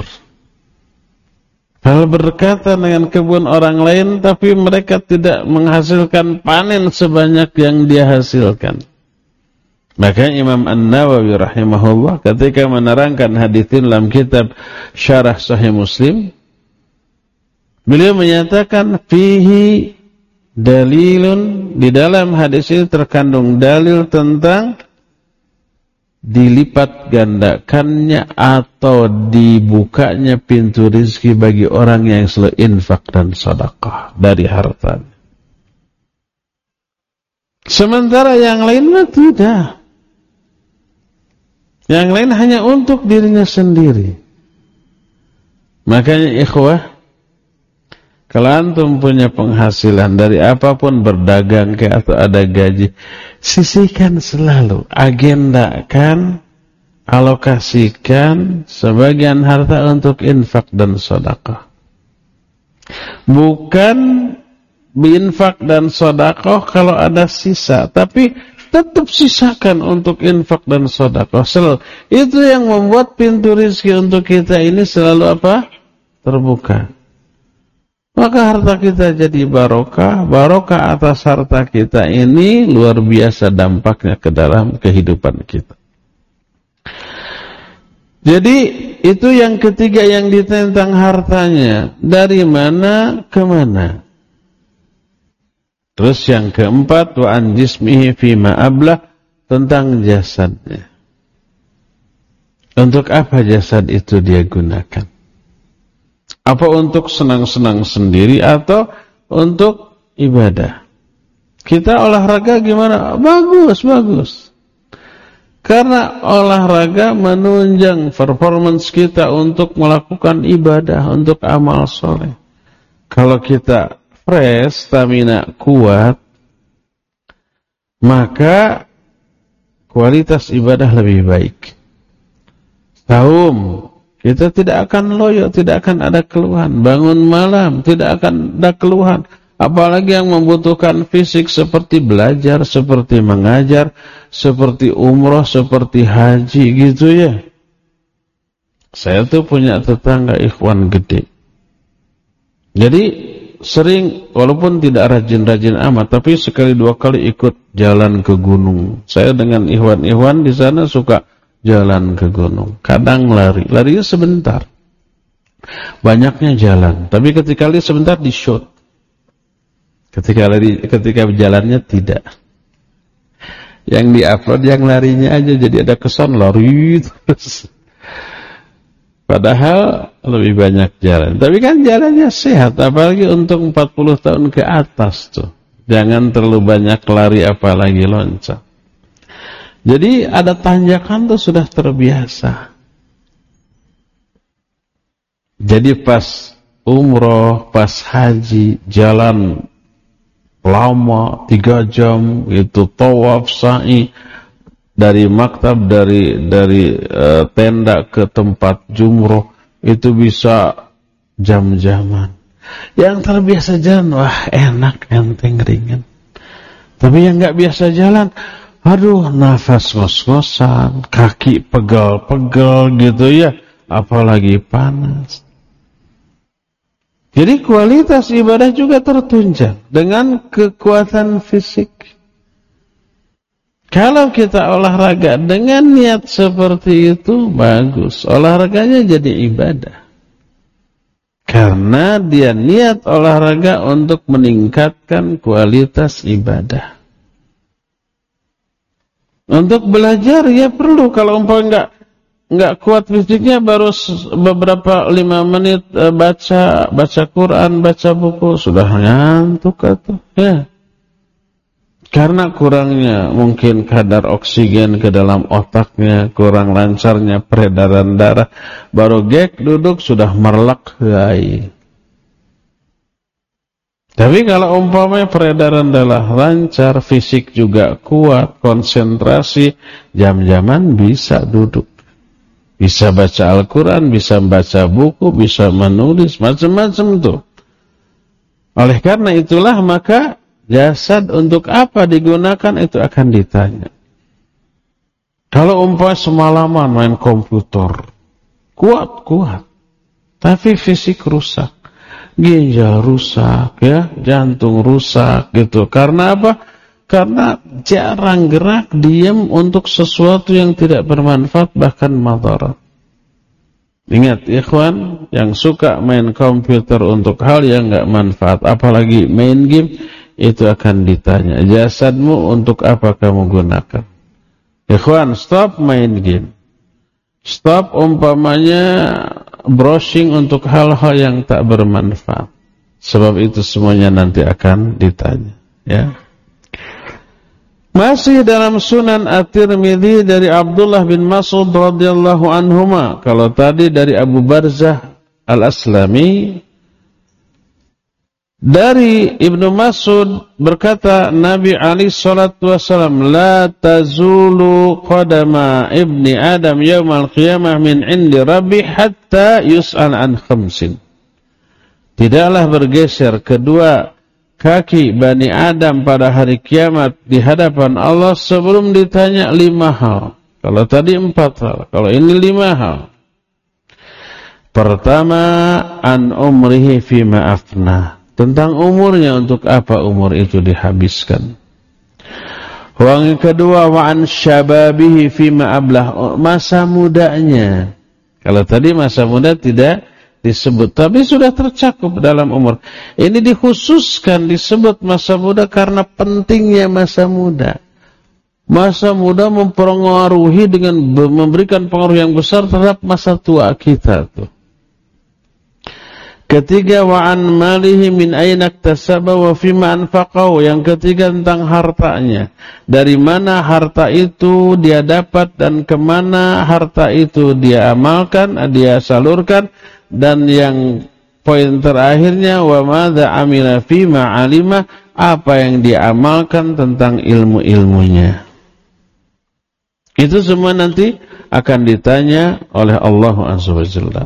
Hal berkaitan dengan kebun orang lain, tapi mereka tidak menghasilkan panen sebanyak yang dia hasilkan. Maka Imam An-Nawawi rahimahullah ketika menerangkan hadis dalam kitab Syarah Sahih Muslim, beliau menyatakan fihi dalilun, di dalam hadis ini terkandung dalil tentang dilipat gandakannya atau dibukanya pintu rizki bagi orang yang selalu infak dan sedekah dari hartanya. Sementara yang lain mah tidak. Yang lain hanya untuk dirinya sendiri. Makanya ikhwah, kalau antum punya penghasilan dari apapun, berdagang ke atau ada gaji, sisihkan selalu, agendakan, alokasikan sebagian harta untuk infak dan sedekah. Bukan infak dan sedekah kalau ada sisa, tapi tetap sisakan untuk infak dan sedekah. Selalu. Itu yang membuat pintu rezeki untuk kita ini selalu apa? Terbuka. Maka harta kita jadi barokah. Barokah atas harta kita ini luar biasa dampaknya ke dalam kehidupan kita. Jadi itu yang ketiga yang ditentang hartanya. Dari mana ke mana? Terus yang keempat, wa an jismihi fima ablah, tentang jasadnya. Untuk apa jasad itu dia gunakan? Apa untuk senang-senang sendiri atau untuk ibadah? Kita olahraga gimana? Bagus, bagus. Karena olahraga menunjang performance kita untuk melakukan ibadah, untuk amal soleh. Kalau kita fresh, stamina kuat, maka kualitas ibadah lebih baik. Saum, kita tidak akan loyo, tidak akan ada keluhan. Bangun malam, tidak akan ada keluhan. Apalagi yang membutuhkan fisik seperti belajar, seperti mengajar, seperti umroh, seperti haji gitu ya. Saya tuh punya tetangga ikhwan gede. Jadi sering, walaupun tidak rajin-rajin amat, tapi sekali dua kali ikut jalan ke gunung. Saya dengan ikhwan-ikhwan di sana suka jalan ke gunung. Kadang lari, larinya sebentar. Banyaknya jalan, tapi ketika lari sebentar di shoot. Ketika lari, ketika jalannya tidak. Yang di-upload yang larinya aja, jadi ada kesan lari terus. Padahal lebih banyak jalan. Tapi kan jalannya sehat, apalagi untuk empat puluh tahun ke atas tuh. Jangan terlalu banyak lari apalagi loncat. Jadi ada tanjakan tuh sudah terbiasa. Jadi pas umroh, pas haji, jalan lama tiga jam itu tawaf sa'i dari maktab dari dari uh, tenda ke tempat jumroh itu bisa jam-jaman. Yang terbiasa jalan wah enak, enteng, ringan. Tapi yang nggak biasa jalan, aduh nafas ngos-ngosan, kaki pegal-pegal gitu ya, apalagi panas. Jadi kualitas ibadah juga tertunjang dengan kekuatan fisik. Kalau kita olahraga dengan niat seperti itu, bagus. Olahraganya jadi ibadah. Karena dia niat olahraga untuk meningkatkan kualitas ibadah. Untuk belajar ya perlu. Kalau umpamanya enggak enggak kuat fisiknya, baru beberapa lima menit baca baca Quran, baca buku, sudah ngantuk atau ya. Karena kurangnya mungkin kadar oksigen ke dalam otaknya, kurang lancarnya peredaran darah, baru gek duduk sudah merlek hai. Tapi kalau umpamanya peredaran darah lancar, fisik juga kuat, konsentrasi, jam-jaman bisa duduk. Bisa baca Al-Quran, bisa baca buku, bisa menulis, macam-macam tuh. Oleh karena itulah maka jasad untuk apa digunakan itu akan ditanya. Kalau umpamanya semalaman main komputer, kuat-kuat, tapi fisik rusak, ginjal rusak, ya, jantung rusak gitu. Karena apa? Karena jarang gerak, diam untuk sesuatu yang tidak bermanfaat, bahkan madarat. Ingat ikhwan, yang suka main komputer untuk hal yang enggak manfaat, apalagi main game, itu akan ditanya, jasadmu untuk apa kamu gunakan? Ikhwan, stop main game. Stop umpamanya browsing untuk hal-hal yang tak bermanfaat. Sebab itu semuanya nanti akan ditanya, ya. Masih dalam Sunan At-Tirmidzi dari Abdullah bin Mas'ud radhiyallahu anhuma. Kalau tadi dari Abu Barzah Al-Aslami, dari Ibnu Mas'ud berkata Nabi alaihi salatu wasallam, la tazulu qadama ibni Adam yaumal qiyamah min indi rabbi hatta yus'al an khamsin. Tidaklah bergeser kedua kaki Bani Adam pada hari kiamat di hadapan Allah sebelum ditanya lima hal. Kalau tadi empat hal, kalau ini lima hal. Pertama, an umrihi fima afnah. Tentang umurnya, untuk apa umur itu dihabiskan. Yang kedua, wa an syababihi fima ablah. Masa mudanya. Kalau tadi masa muda tidak disebut, tapi sudah tercakup dalam umur. Ini dikhususkan disebut masa muda karena pentingnya masa muda. Masa muda mempengaruhi dengan memberikan pengaruh yang besar terhadap masa tua kita tuh. Ketiga, wa an malihi min aina iktasaba wa fima anfaqahu. Yang ketiga tentang hartanya. Dari mana harta itu dia dapat dan kemana harta itu dia amalkan, dia salurkan. Dan yang poin terakhirnya wa madza amila fi ma alima, apa yang diamalkan tentang ilmu-ilmunya. Itu semua nanti akan ditanya oleh Allah Azza wa Jalla.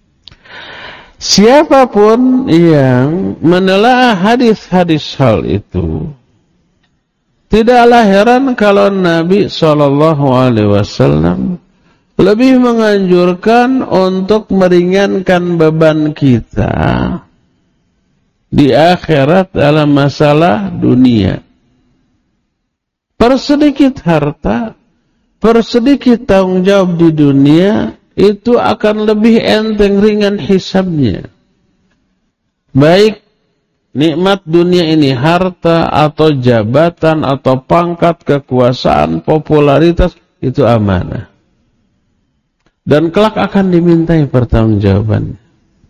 Siapapun yang menelaah hadis-hadis hal itu, tidaklah heran kalau Nabi shallallahu alaihi wasallam lebih menganjurkan untuk meringankan beban kita di akhirat dalam masalah dunia. Persedikit harta, persedikit tanggung jawab di dunia, itu akan lebih enteng ringan hisabnya. Baik nikmat dunia ini, harta atau jabatan atau pangkat, kekuasaan, popularitas, itu amanah. Dan kelak akan dimintai pertanggungjawabannya.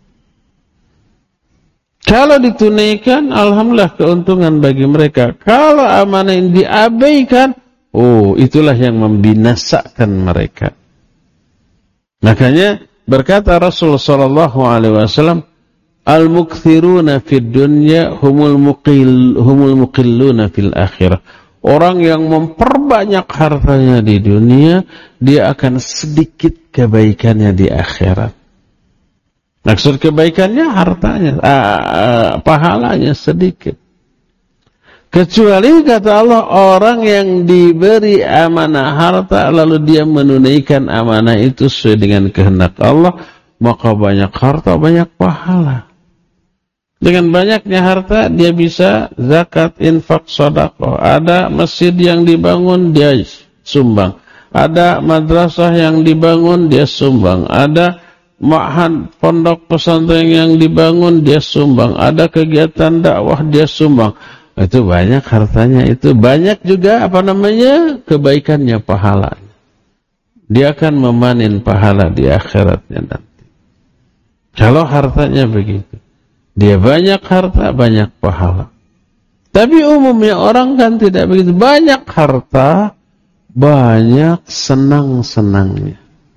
Kalau ditunaikan, alhamdulillah keuntungan bagi mereka. Kalau amanah ini diabaikan, oh itulah yang membinasakan mereka. Makanya berkata Rasulullah sallallahu alaihi wasallam, al-mukthiruna fid dunya humul muqil humul muqilluna fil akhirah. Orang yang memperbanyak hartanya di dunia, dia akan sedikit kebaikannya di akhirat. Maksud kebaikannya hartanya, uh, pahalanya sedikit. Kecuali kata Allah, orang yang diberi amanah harta lalu dia menunaikan amanah itu sesuai dengan kehendak Allah, maka banyak harta, banyak pahala. Dengan banyaknya harta dia bisa zakat, infak, sedekah. Ada masjid yang dibangun dia sumbang. Ada madrasah yang dibangun dia sumbang. Ada ma'had pondok pesantren yang dibangun dia sumbang. Ada kegiatan dakwah dia sumbang. Itu banyak hartanya, itu banyak juga apa namanya kebaikannya, pahalanya. Dia akan memanen pahala di akhiratnya nanti. Kalau hartanya begitu, dia banyak harta, banyak pahala. Tapi umumnya orang kan tidak begitu. Banyak harta, banyak senang-senangnya.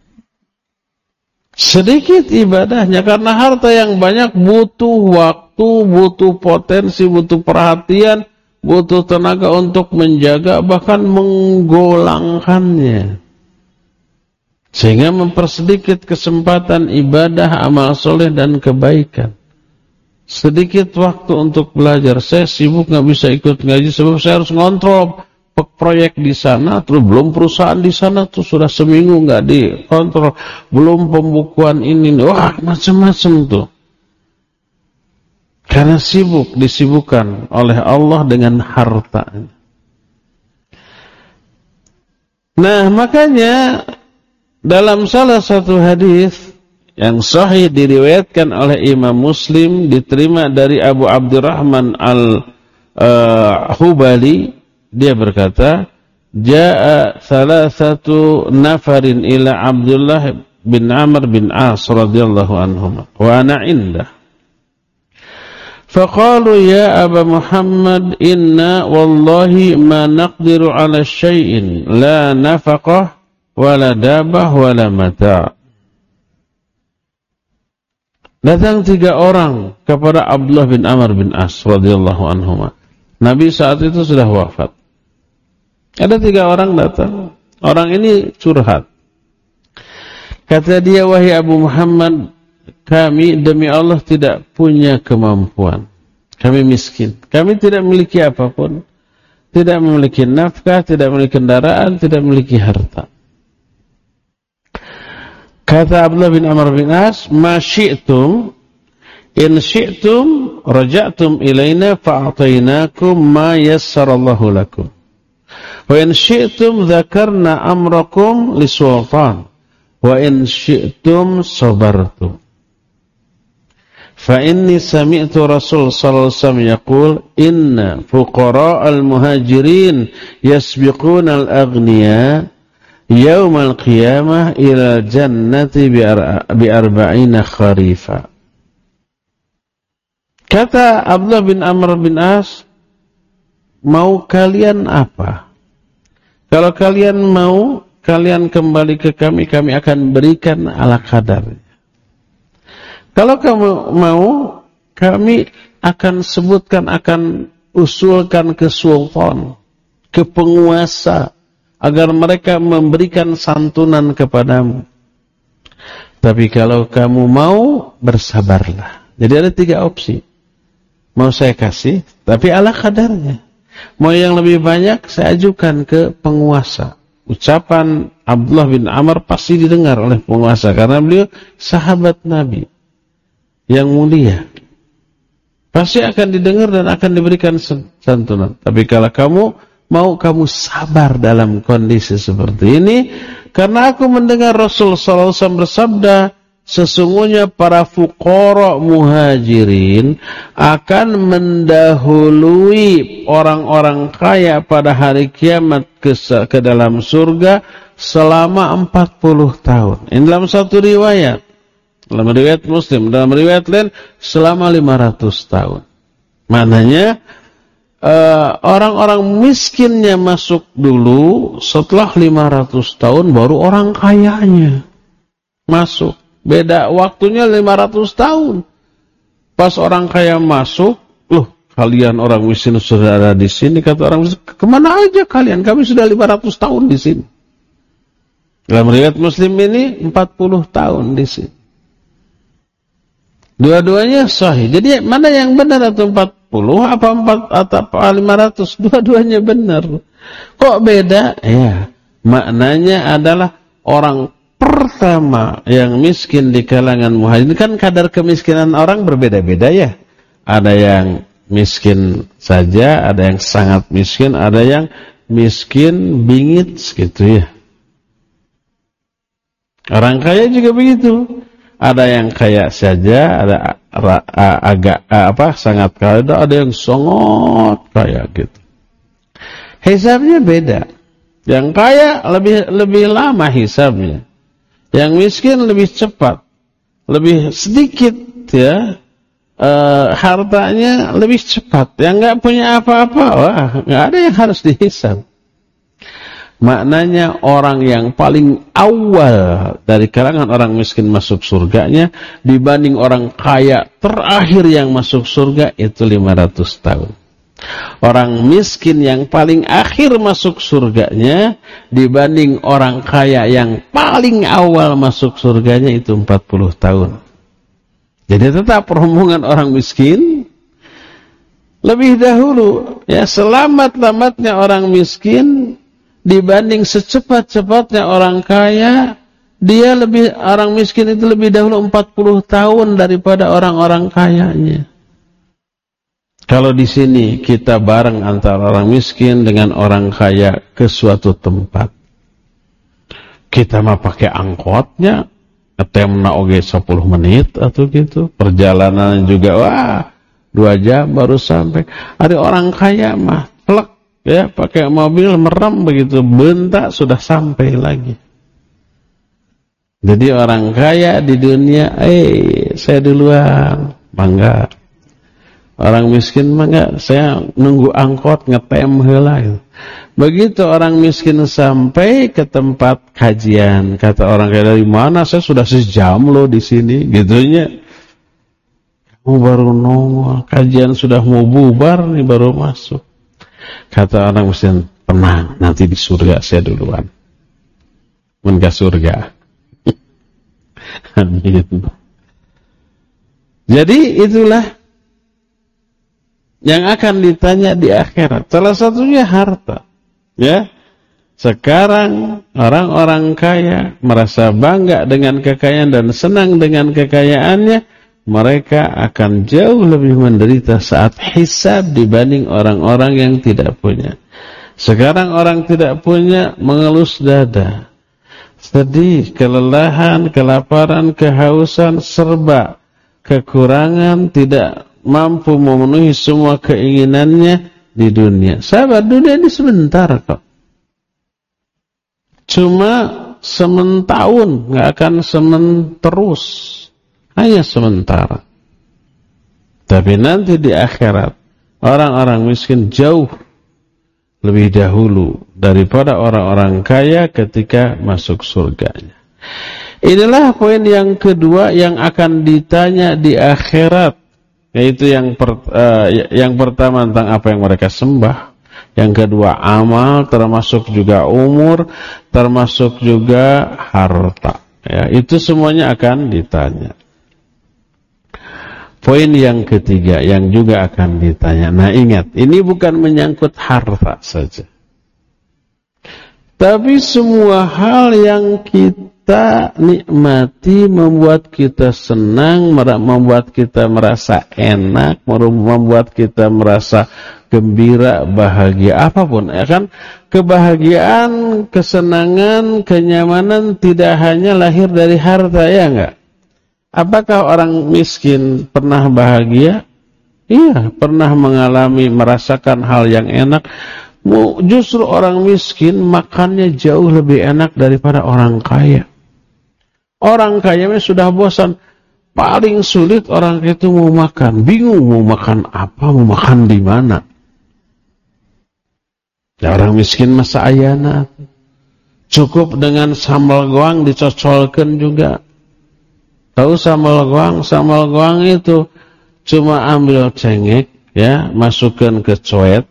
Sedikit ibadahnya, karena harta yang banyak butuh waktu, butuh potensi, butuh perhatian, butuh tenaga untuk menjaga, bahkan menggolangkannya. Sehingga mempersedikit kesempatan ibadah, amal soleh dan kebaikan. Sedikit waktu untuk belajar. Saya sibuk nggak bisa ikut ngaji sebab saya harus ngontrol proyek di sana, terus belum perusahaan di sana tuh sudah seminggu nggak dikontrol, belum pembukuan ini, wah macam-macam tuh. Karena sibuk, disibukkan oleh Allah dengan harta. Nah makanya dalam salah satu hadis yang sahih diriwayatkan oleh Imam Muslim, diterima dari Abu Abdurrahman al-Hubali, dia berkata, Ja'a thalathatu nafarin ila Abdullah bin Amr bin As radhiyallahu anhuma wa ana indah. Faqalu ya Aba Muhammad inna wallahi ma naqdiru ala syai'in la nafaqah wala dabah wala mata'. Datang tiga orang kepada Abdullah bin Amr bin As radhiyallahu anhuma. Nabi saat itu sudah wafat. Ada tiga orang datang. Orang ini curhat. Kata dia, wahai Abu Muhammad, kami demi Allah tidak punya kemampuan. Kami miskin. Kami tidak memiliki apapun. Tidak memiliki nafkah, tidak memiliki kendaraan, tidak memiliki harta. Kata Abdullah bin Amr bin As, ma syi'tum, in syi'tum, raja'tum ilaina fa'atainakum ma yassarallahu lakum. Wa in syi'tum dzakarna amrakum lisultan wa in syi'tum sabartum. Fa inni sami'tu Rasul sallallahu alaihi wasallam yaqul inna fuqara'al muhajirin yasbiquna al-aghniya yaumal qiyamah ila jannati bi arba'ina kharifa. Kata Abdullah bin Amr bin As, mau kalian apa? Kalau kalian mau, kalian kembali ke kami, kami akan berikan ala kadarnya. Kalau kamu mau, kami akan sebutkan, akan usulkan ke sultan, ke penguasa, agar mereka memberikan santunan kepadamu. Tapi kalau kamu mau, bersabarlah. Jadi ada tiga opsi. Mau saya kasih, tapi ala kadarnya. Mau yang lebih banyak, saya ajukan ke penguasa. Ucapan Abdullah bin Amr pasti didengar oleh penguasa, karena beliau sahabat Nabi yang mulia. Pasti akan didengar dan akan diberikan santunan. Tapi kalau kamu mau, kamu sabar dalam kondisi seperti ini, karena aku mendengar Rasul sallallahu alaihi wasallam bersabda, sesungguhnya para fuqara muhajirin akan mendahului orang-orang kaya pada hari kiamat ke, ke dalam surga selama empat puluh tahun. Ini dalam satu riwayat. Dalam riwayat Muslim, dalam riwayat lain selama lima ratus tahun. Maknanya uh, orang-orang miskinnya masuk dulu, setelah lima ratus tahun baru orang kayanya masuk. Beda waktunya lima ratus tahun. Pas orang kaya masuk, loh, kalian orang miskin sudah ada di sini, kata orang miskin, kemana aja kalian? Kami sudah lima ratus tahun di sini. Dalam riwayat Muslim ini empat puluh tahun di sini. Dua-duanya sahih. Jadi mana yang benar, atau empat puluh apa empat atau lima ratus? Dua-duanya benar. Kok beda? Ya, maknanya adalah orang pertama yang miskin di kalangan muhajirin, kan kadar kemiskinan orang berbeda-beda ya. Ada yang miskin saja, ada yang sangat miskin, ada yang miskin bingit gitu ya. Orang kaya juga begitu. Ada yang kaya saja, ada agak apa sangat kaya, ada yang sangat kaya gitu. Hisabnya beda. Yang kaya lebih lebih lama hisabnya. Yang miskin lebih cepat, lebih sedikit ya, e, hartanya lebih cepat. Yang nggak punya apa-apa, wah nggak ada yang harus dihisab. Maknanya orang yang paling awal dari kalangan orang miskin masuk surganya dibanding orang kaya terakhir yang masuk surga itu lima ratus tahun. Orang miskin yang paling akhir masuk surganya dibanding orang kaya yang paling awal masuk surganya itu empat puluh tahun. Jadi tetap rombongan orang miskin lebih dahulu, ya, selamat-lamatnya orang miskin dibanding secepat-cepatnya orang kaya. Dia lebih, orang miskin itu lebih dahulu empat puluh tahun daripada orang-orang kayanya. Kalau di sini kita bareng antara orang miskin dengan orang kaya ke suatu tempat, kita mah pakai angkotnya, ngetemna oge sepuluh menit atau gitu, perjalanan juga wah dua jam baru sampai. Ada orang kaya mah plek ya, pakai mobil merem begitu, bentak sudah sampai lagi. Jadi orang kaya di dunia, eh saya duluan, bangga. Orang miskin mah enggak, saya nunggu angkot ngetem heula gitu. Begitu orang miskin sampai ke tempat kajian, kata orang kaya, dari mana? Saya sudah sejam loh di sini, gitunya. Kamu baru nongol, kajian sudah mau bubar nih baru masuk. Kata orang miskin, tenang, nanti di surga saya duluan. Mun ka surga. Amin. Jadi itulah yang akan ditanya di akhirat. Salah satunya harta. Ya. Sekarang orang-orang kaya merasa bangga dengan kekayaan dan senang dengan kekayaannya, mereka akan jauh lebih menderita saat hisab dibanding orang-orang yang tidak punya. Sekarang orang tidak punya mengelus dada, sedih, kelelahan, kelaparan, kehausan, serba kekurangan, tidak mampu memenuhi semua keinginannya di dunia. Sahabat, dunia ini sebentar kok. Cuma sementahun, nggak akan sementerus. Hanya sementara. Tapi nanti di akhirat, orang-orang miskin jauh lebih dahulu daripada orang-orang kaya ketika masuk surganya. Inilah poin yang kedua yang akan ditanya di akhirat, yaitu yang per, uh, yang pertama tentang apa yang mereka sembah, yang kedua amal, termasuk juga umur, termasuk juga harta. Ya, itu semuanya akan ditanya. Poin yang ketiga yang juga akan ditanya. Nah, ingat, ini bukan menyangkut harta saja, tapi semua hal yang kita nikmati, membuat kita senang, membuat kita merasa enak, membuat kita merasa gembira, bahagia, apapun. Ya kan, kebahagiaan, kesenangan, kenyamanan tidak hanya lahir dari harta, ya enggak? Apakah orang miskin pernah bahagia? Iya, pernah mengalami, merasakan hal yang enak. Justru orang miskin makannya jauh lebih enak daripada orang kaya. Orang kaya sudah bosan. Paling sulit orang itu mau makan. Bingung mau makan apa, mau makan di mana. Ya, orang miskin masa ayana. Cukup dengan sambal goang dicocolkan juga. Tahu sambal goang? Sambal goang itu cuma ambil cengek, ya, masukkan ke coet.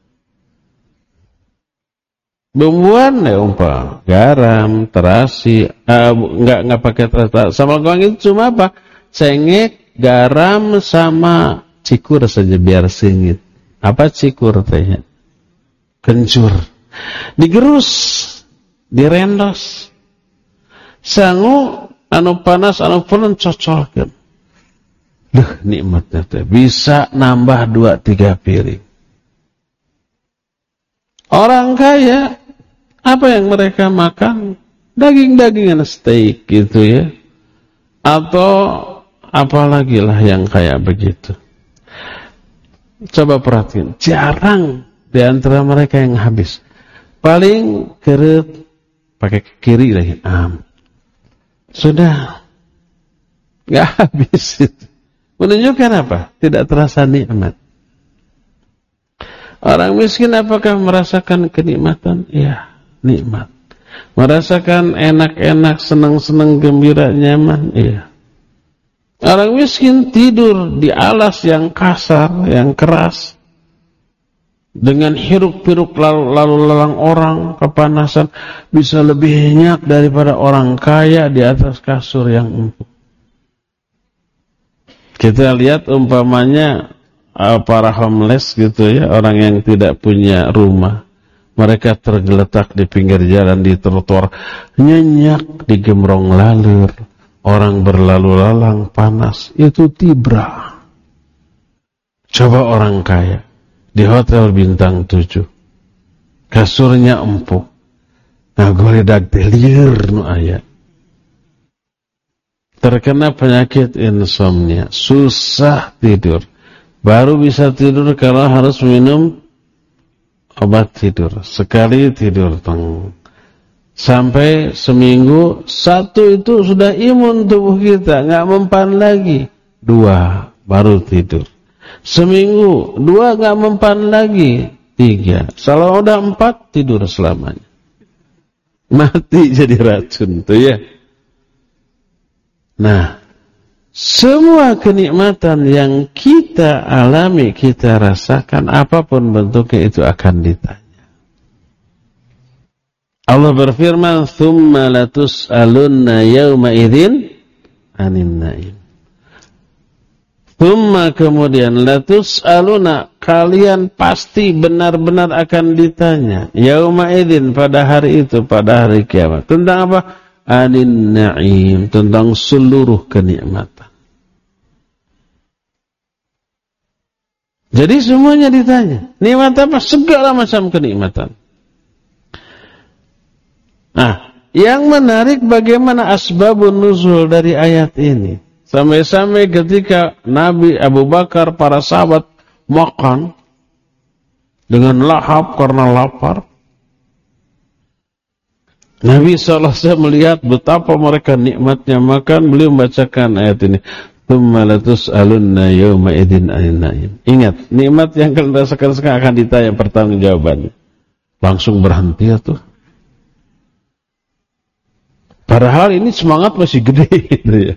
Bumbuan ya umpah, garam, terasi, uh, enggak enggak pakai terasi. Sambal goang itu cuma apa? Cengek, garam sama cikur saja biar singit. Apa cikur tehnya? Kencur. Digerus, direndos. Sangu anu panas, anu pulen cocolkan. Duh, nikmatnya teh bisa nambah dua tiga piring. Orang kaya, apa yang mereka makan? Daging-dagingan steak gitu ya. Atau apalagi lah yang kayak begitu. Coba perhatiin, jarang di antara mereka yang habis. Paling kerut pakai ke kiri lagi. Am. Sudah nggak habis itu. Menunjukkan apa? Tidak terasa nikmat. Orang miskin apakah merasakan kenikmatan? Iya, nikmat. Merasakan enak-enak, senang-senang, gembira, nyaman? Iya. Orang miskin tidur di alas yang kasar, yang keras, dengan hiruk-piruk lalu lalang orang, kepanasan, bisa lebih nyenyak daripada orang kaya di atas kasur yang empuk. Kita lihat umpamanya uh, para homeless gitu ya, orang yang tidak punya rumah. Mereka tergeletak di pinggir jalan, di trotoar, nyenyak, digemrong lalur. Orang berlalu lalang, panas, itu tibra. Coba orang kaya di hotel bintang tujuh, kasurnya empuk, ngagoledak delir nu aya. Terkena penyakit insomnia, susah tidur. Baru bisa tidur kalau harus minum obat tidur. Sekali tidur teng. Sampai seminggu, satu itu sudah imun tubuh kita, nggak mempan lagi. Dua, baru tidur. Seminggu, dua nggak mempan lagi. Tiga, kalau udah empat, tidur selamanya. Mati jadi racun tuh ya. Nah, semua kenikmatan yang kita alami, kita rasakan, apapun bentuknya itu akan ditanya. Allah berfirman, "Tsumma latus'alunna yawma idzin 'anin na'im." Tsumma kemudian latus'aluna, kalian pasti benar-benar akan ditanya yauma idzin, pada hari itu, pada hari kiamat. Tentang apa? Anin na'im, tentang seluruh kenikmatan. Jadi semuanya ditanya. Nikmat apa? Segala macam kenikmatan. Nah, yang menarik bagaimana asbabun nuzul dari ayat ini. Sampai-sampai ketika Nabi Abu Bakar, para sahabat makan dengan lahap karena lapar, Nabi shallallahu alaihi wasallam melihat betapa mereka nikmatnya makan, beliau membacakan ayat ini. Tsumma latus'alunna yawma idzin 'anin na'im. Ingat, nikmat yang kalian rasakan sekarang akan ditanya pertanggungjawabannya. Langsung berhenti tuh. Padahal ini semangat masih gede gitu ya.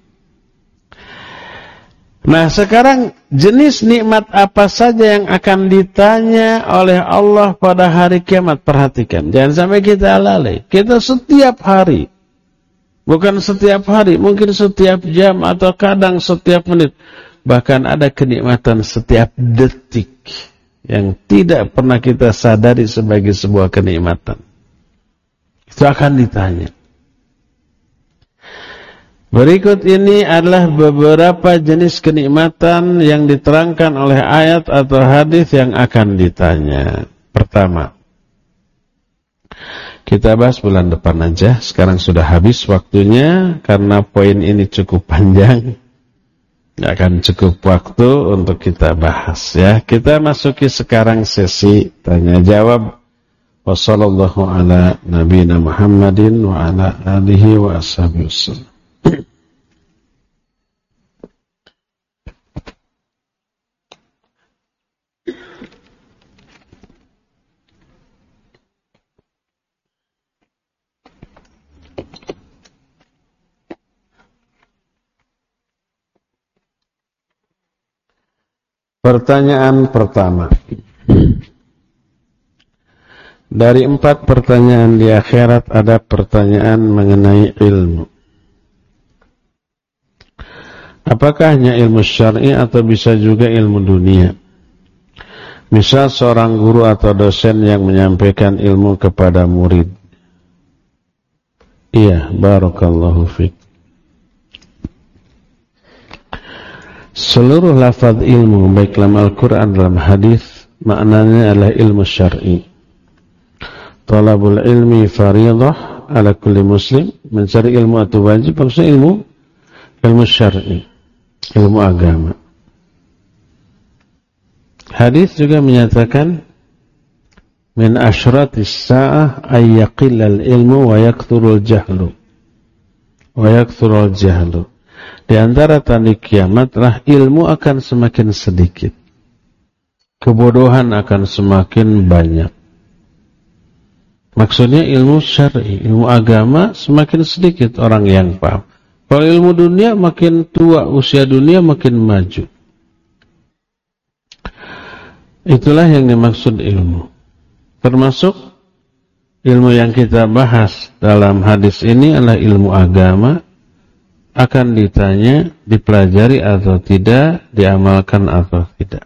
Nah sekarang jenis nikmat apa saja yang akan ditanya oleh Allah pada hari kiamat? Perhatikan, jangan sampai kita lalai. Kita setiap hari, bukan setiap hari, mungkin setiap jam atau kadang setiap menit, bahkan ada kenikmatan setiap detik yang tidak pernah kita sadari sebagai sebuah kenikmatan. Itu akan ditanya. Berikut ini adalah beberapa jenis kenikmatan yang diterangkan oleh ayat atau hadis yang akan ditanya. Pertama, kita bahas bulan depan aja. Sekarang sudah habis waktunya karena poin ini cukup panjang. Tidak akan cukup waktu untuk kita bahas ya. Kita masuki sekarang sesi tanya jawab. Wassallallahu ala nabiyina Muhammadin wa ala alihi wa ashabihi wasallam. Pertanyaan pertama. Dari empat pertanyaan di akhirat ada pertanyaan mengenai ilmu. Apakah hanya ilmu syar'i atau bisa juga ilmu dunia? Misal seorang guru atau dosen yang menyampaikan ilmu kepada murid. Iya, barakallahu fiik. Seluruh lafaz ilmu baik dalam Al-Quran dalam hadis maknanya adalah ilmu syar'i. Talabul ilmi faridah ala kulli muslim. Mencari ilmu atau wajib maksudnya ilmu ilmu syar'i, ilmu agama. Hadis juga menyatakan min asyratis sa'ah ay yaqillal ilmu wa yakthurul jahlu. Wa yakthurul jahlu. Di antara tanda kiamat adalah ilmu akan semakin sedikit. Kebodohan akan semakin banyak. Maksudnya ilmu syar'i, ilmu agama semakin sedikit orang yang paham. Kalau ilmu dunia makin tua, usia dunia makin maju. Itulah yang dimaksud ilmu. Termasuk ilmu yang kita bahas dalam hadis ini adalah ilmu agama. Akan ditanya, dipelajari atau tidak, diamalkan atau tidak.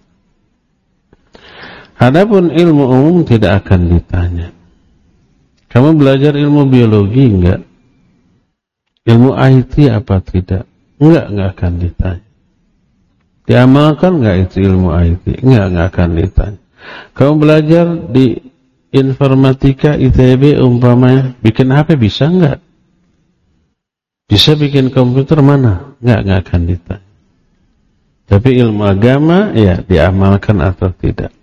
Adapun ilmu umum tidak akan ditanya. Kamu belajar ilmu biologi enggak? Ilmu I T apa tidak? Enggak, enggak akan ditanya. Diamalkan enggak itu ilmu I T? Enggak, enggak akan ditanya. Kamu belajar di informatika I T B umpamanya, bikin H P bisa enggak? Bisa bikin komputer mana? Enggak, enggak akan ditanya. Tapi ilmu agama, ya diamalkan atau tidak.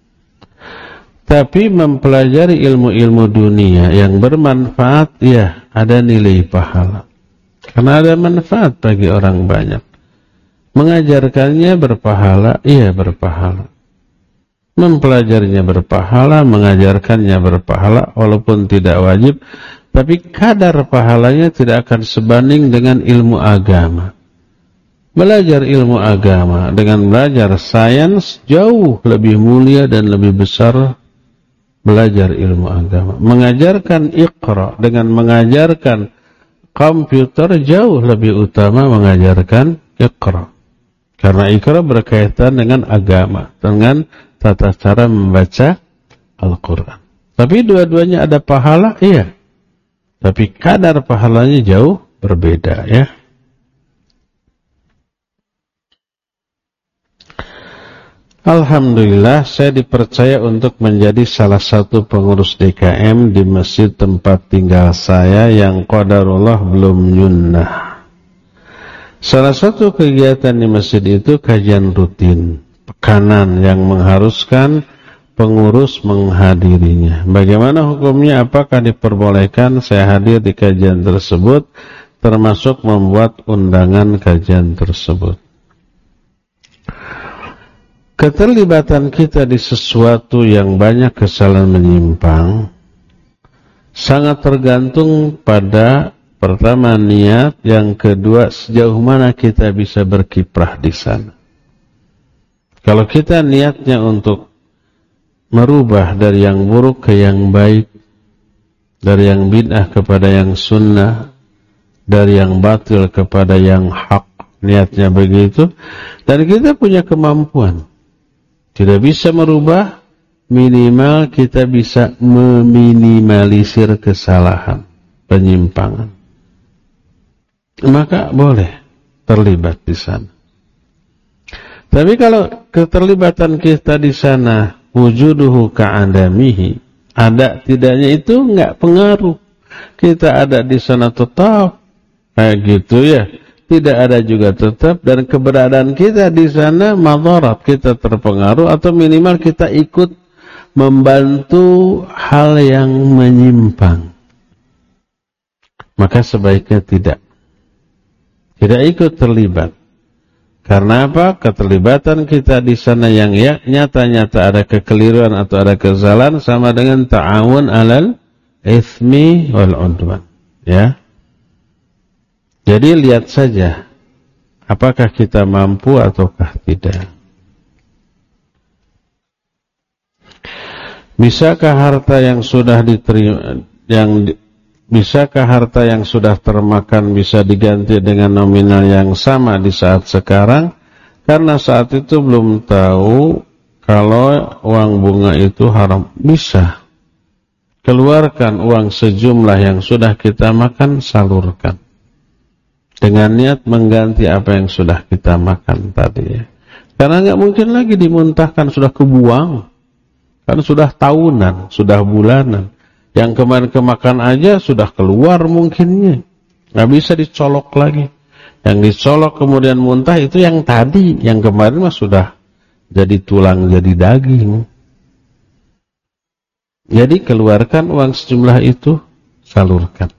Tapi mempelajari ilmu-ilmu dunia yang bermanfaat, ya ada nilai pahala. Karena ada manfaat bagi orang banyak. Mengajarkannya berpahala, iya berpahala. Mempelajarinya berpahala, mengajarkannya berpahala, walaupun tidak wajib. Tapi kadar pahalanya tidak akan sebanding dengan ilmu agama. Belajar ilmu agama dengan belajar sains jauh lebih mulia dan lebih besar belajar ilmu agama. Mengajarkan Iqra dengan mengajarkan komputer jauh lebih utama mengajarkan Iqra. Karena Iqra berkaitan dengan agama, dengan tata cara membaca Al-Quran. Tapi dua-duanya ada pahala, iya. Tapi kadar pahalanya jauh berbeda ya. Alhamdulillah saya dipercaya untuk menjadi salah satu pengurus D K M di masjid tempat tinggal saya yang qadarullah belum nyunnah. Salah satu kegiatan di masjid itu kajian rutin, pekanan yang mengharuskan pengurus menghadirinya. Bagaimana hukumnya? Apakah diperbolehkan saya hadir di kajian tersebut, termasuk membuat undangan kajian tersebut? Keterlibatan kita di sesuatu yang banyak kesalahan menyimpang sangat tergantung pada Pertama niat, yang kedua sejauh mana kita bisa berkiprah di sana. Kalau kita niatnya untuk merubah dari yang buruk ke yang baik, dari yang bid'ah kepada yang sunnah, dari yang batil kepada yang hak, niatnya begitu, dan kita punya kemampuan. Tidak bisa merubah, minimal kita bisa meminimalisir kesalahan, penyimpangan. Maka boleh terlibat di sana. Tapi kalau keterlibatan kita di sana wujuduhu ka'adamihi, ada tidaknya itu enggak pengaruh. Kita ada di sana tetap kayak gitu ya. Tidak ada juga tetap, dan keberadaan kita di sana madarat, kita terpengaruh atau minimal kita ikut membantu hal yang menyimpang. Maka sebaiknya tidak. Tidak ikut terlibat. Karena apa? Keterlibatan kita di sana yang ya, nyata-nyata ada kekeliruan atau ada kesalahan sama dengan ta'awun alal itsmi wal udwan. Ya. Jadi lihat saja apakah kita mampu ataukah tidak. Bisakah harta yang sudah diterima yang di, Bisakah harta yang sudah termakan bisa diganti dengan nominal yang sama di saat sekarang? Karena saat itu belum tahu kalau uang bunga itu haram. Bisa. Keluarkan uang sejumlah yang sudah kita makan, salurkan. Dengan niat mengganti apa yang sudah kita makan tadi ya. Karena nggak mungkin lagi dimuntahkan, sudah kebuang. Kan sudah tahunan, sudah bulanan. Yang kemarin kemakan aja sudah keluar mungkinnya. Nggak bisa dicolok lagi. Yang dicolok kemudian muntah itu yang tadi. Yang kemarin mah sudah jadi tulang, jadi daging. Jadi keluarkan uang sejumlah itu, salurkan.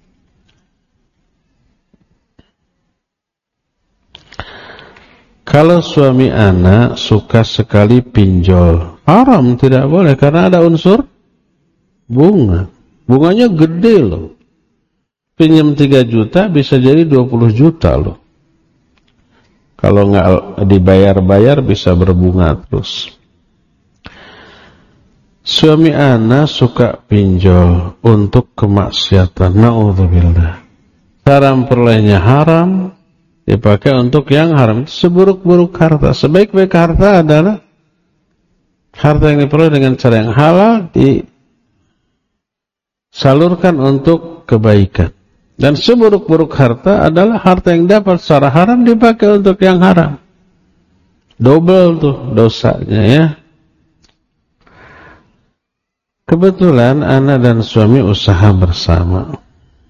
Kalau suami anak suka sekali pinjol, haram, tidak boleh karena ada unsur bunga. Bunganya gede loh. Pinjam tiga juta bisa jadi dua puluh juta loh. Kalau nggak dibayar-bayar bisa berbunga terus. Suami ana suka pinjol untuk kemaksiatan. Na'udzubillah. Cara memperolehnya haram, dipakai untuk yang haram. Itu seburuk-buruk harta. Sebaik-baik harta adalah harta yang diperoleh dengan cara yang halal, di salurkan untuk kebaikan. Dan seburuk-buruk harta adalah harta yang dapat secara haram dipakai untuk yang haram. Double tuh dosanya ya. Kebetulan anak dan suami usaha bersama.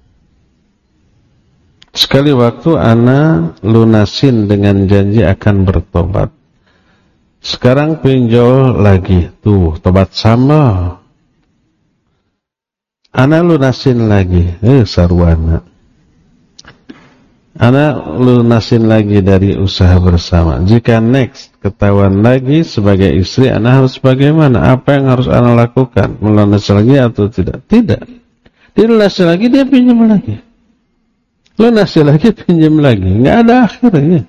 Sekali waktu anak lunasin dengan janji akan bertobat. Sekarang pinjol lagi. Tuh, tobat sama. Ana lunasin lagi, eh sarwana. Ana lunasin lagi dari usaha bersama. Jika next ketahuan lagi sebagai istri, ana harus bagaimana? Apa yang harus ana lakukan? Melunasi lagi atau tidak? Tidak. Dia lunasi lagi, dia pinjam lagi. Lunasi lagi, pinjam lagi. Nggak ada akhirnya.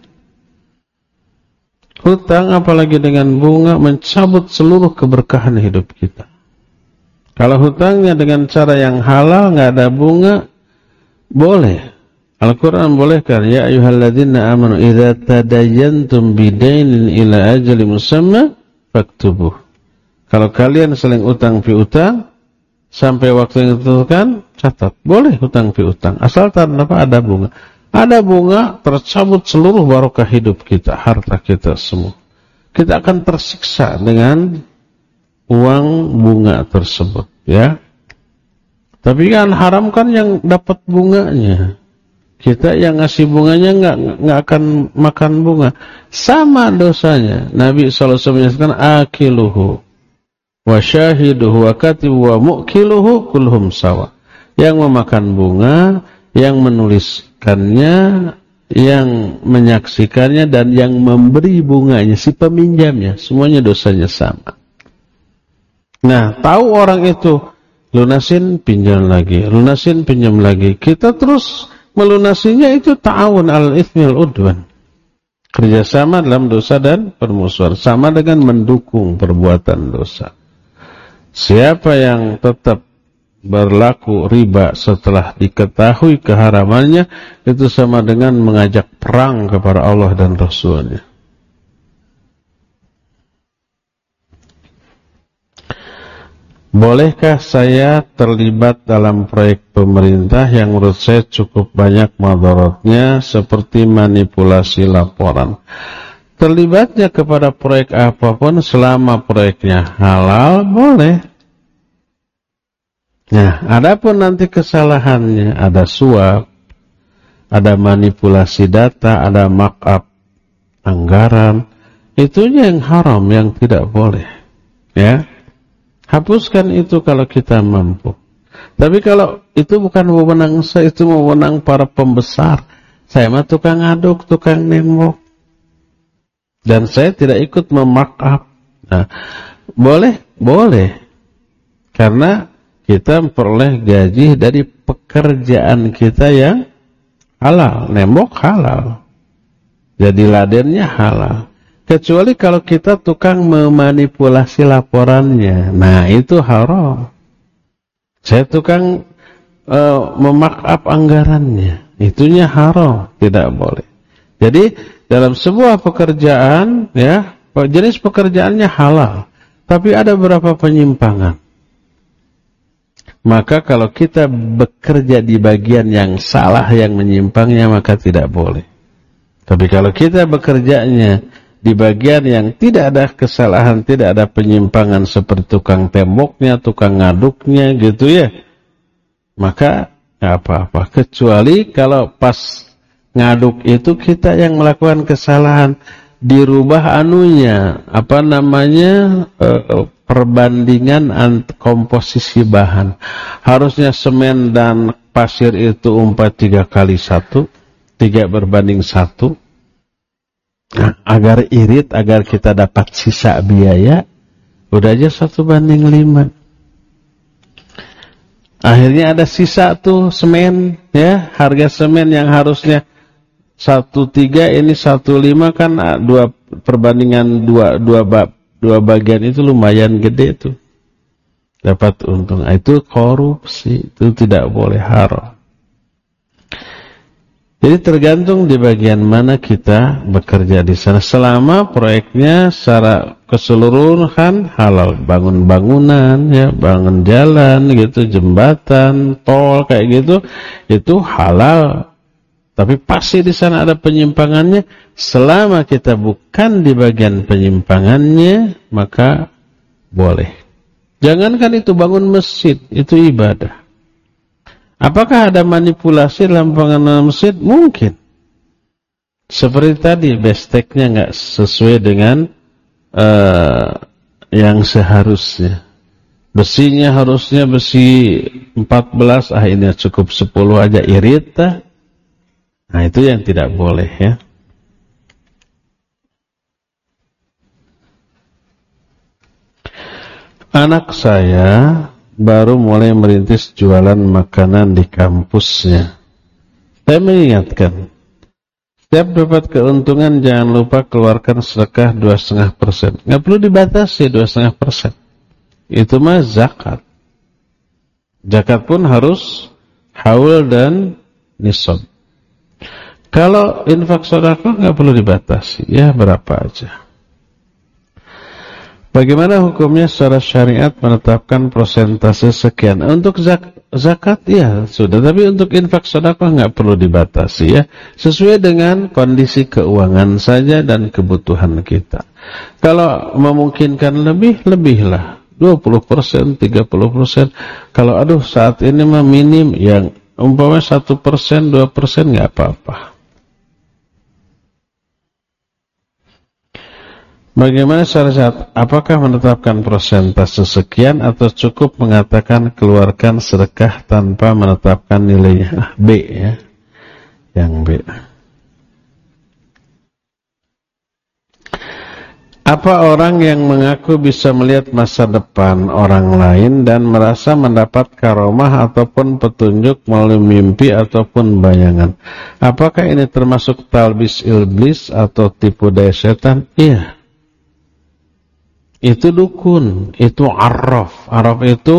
Hutang apalagi dengan bunga mencabut seluruh keberkahan hidup kita. Kalau hutangnya dengan cara yang halal, nggak ada bunga, boleh. Al-Quran bolehkan, ya ayyuhalladzina amanu idza tadayantum bidainin ila ajali musamma faktubuh. Kalau kalian saling utang piutang sampai waktu yang ditentukan, catat. Boleh hutang piutang, asal tanpa ada bunga. Ada bunga, tercabut seluruh barokah hidup kita, harta kita semua. Kita akan tersiksa dengan uang bunga tersebut, ya. Tapi kan haram kan yang dapat bunganya. Kita yang ngasih bunganya nggak nggak akan makan bunga. Sama dosanya. Nabi sallallahu alaihi wasallam menyatakan akiluhu wa syahiduhu wa katibu wa mukiluhu kulhum sawa. Yang memakan bunga, yang menuliskannya, yang menyaksikannya, dan yang memberi bunganya, si peminjamnya, semuanya dosanya sama. Nah, tahu orang itu lunasin, pinjam lagi, lunasin, pinjam lagi. Kita terus melunasinya, itu ta'awun al-itsmi wal udwan. Kerjasama dalam dosa dan permusuhan, sama dengan mendukung perbuatan dosa. Siapa yang tetap berlaku riba setelah diketahui keharamannya, itu sama dengan mengajak perang kepada Allah dan Rasul-Nya. Bolehkah saya terlibat dalam proyek pemerintah yang menurut saya cukup banyak madaratnya, seperti manipulasi laporan? Terlibatnya kepada proyek apapun selama proyeknya halal, boleh. Nah, adapun nanti kesalahannya, ada suap, ada manipulasi data, ada markup anggaran, itunya yang haram, yang tidak boleh. Ya. Hapuskan itu kalau kita mampu. Tapi kalau itu bukan wewenang saya, itu wewenang para pembesar. Saya mah tukang aduk, tukang nembok. Dan saya tidak ikut memarkup. Nah, boleh, boleh. Karena kita memperoleh gaji dari pekerjaan kita yang halal. Nembok halal. Jadi ladennya halal. Kecuali kalau kita tukang memanipulasi laporannya. Nah, itu haram. Saya tukang uh, memarkup anggarannya. Itunya haram. Tidak boleh. Jadi, dalam sebuah pekerjaan, ya, jenis pekerjaannya halal. Tapi ada beberapa penyimpangan. Maka kalau kita bekerja di bagian yang salah, yang menyimpangnya, maka tidak boleh. Tapi kalau kita bekerjanya di bagian yang tidak ada kesalahan, tidak ada penyimpangan, seperti tukang temboknya, tukang ngaduknya, gitu ya, maka nggak apa-apa. Kecuali kalau pas ngaduk itu kita yang melakukan kesalahan, dirubah anunya, apa namanya, e, perbandingan komposisi bahan. Harusnya semen dan pasir itu umpah tiga kali satu, tiga berbanding satu. Nah, agar irit, agar kita dapat sisa biaya, udah aja satu banding lima. Akhirnya ada sisa tuh semen, ya, harga semen yang harusnya satu tiga, ini satu lima, kan dua perbandingan dua dua bab dua bagian itu lumayan gede tuh, dapat untung. Itu korupsi, itu tidak boleh, haram. Jadi tergantung di bagian mana kita bekerja di sana. Selama proyeknya secara keseluruhan halal, bangun bangunan, ya, bangun jalan, gitu, jembatan, tol, kayak gitu, itu halal. Tapi pasti di sana ada penyimpangannya. Selama kita bukan di bagian penyimpangannya, maka boleh. Jangankan itu bangun masjid, itu ibadah. Apakah ada manipulasi dalam pengenalan masjid? Mungkin. Seperti tadi, besteknya nggak sesuai dengan uh, yang seharusnya. Besinya harusnya besi empat belas, ah ini cukup sepuluh aja, irit. Nah, itu yang tidak boleh, ya. Anak saya baru mulai merintis jualan makanan di kampusnya. Saya mengingatkan, setiap dapat keuntungan jangan lupa keluarkan sedekah dua koma lima persen. Nggak perlu dibatasi dua koma lima persen. Itu mah zakat. Zakat pun harus haul dan nisab. Kalau infak sedekah nggak perlu dibatasi, ya berapa aja. Bagaimana hukumnya secara syariat menetapkan persentase sekian? Untuk zak zakat ya sudah, tapi untuk infak sedekah nggak perlu dibatasi, ya. Sesuai dengan kondisi keuangan saja dan kebutuhan kita. Kalau memungkinkan lebih, lebihlah. dua puluh persen, tiga puluh persen. Kalau aduh saat ini mah minim, yang umpamanya satu persen, dua persen nggak apa-apa. Bagaimana syariat? Apakah menetapkan persentase sekian atau cukup mengatakan keluarkan sedekah tanpa menetapkan nilainya? B, ya. Yang B. Apa orang yang mengaku bisa melihat masa depan orang lain dan merasa mendapat karomah ataupun petunjuk melalui mimpi ataupun bayangan? Apakah ini termasuk talbis iblis atau tipu daya setan? Iya. Itu dukun, itu arraf. Arraf itu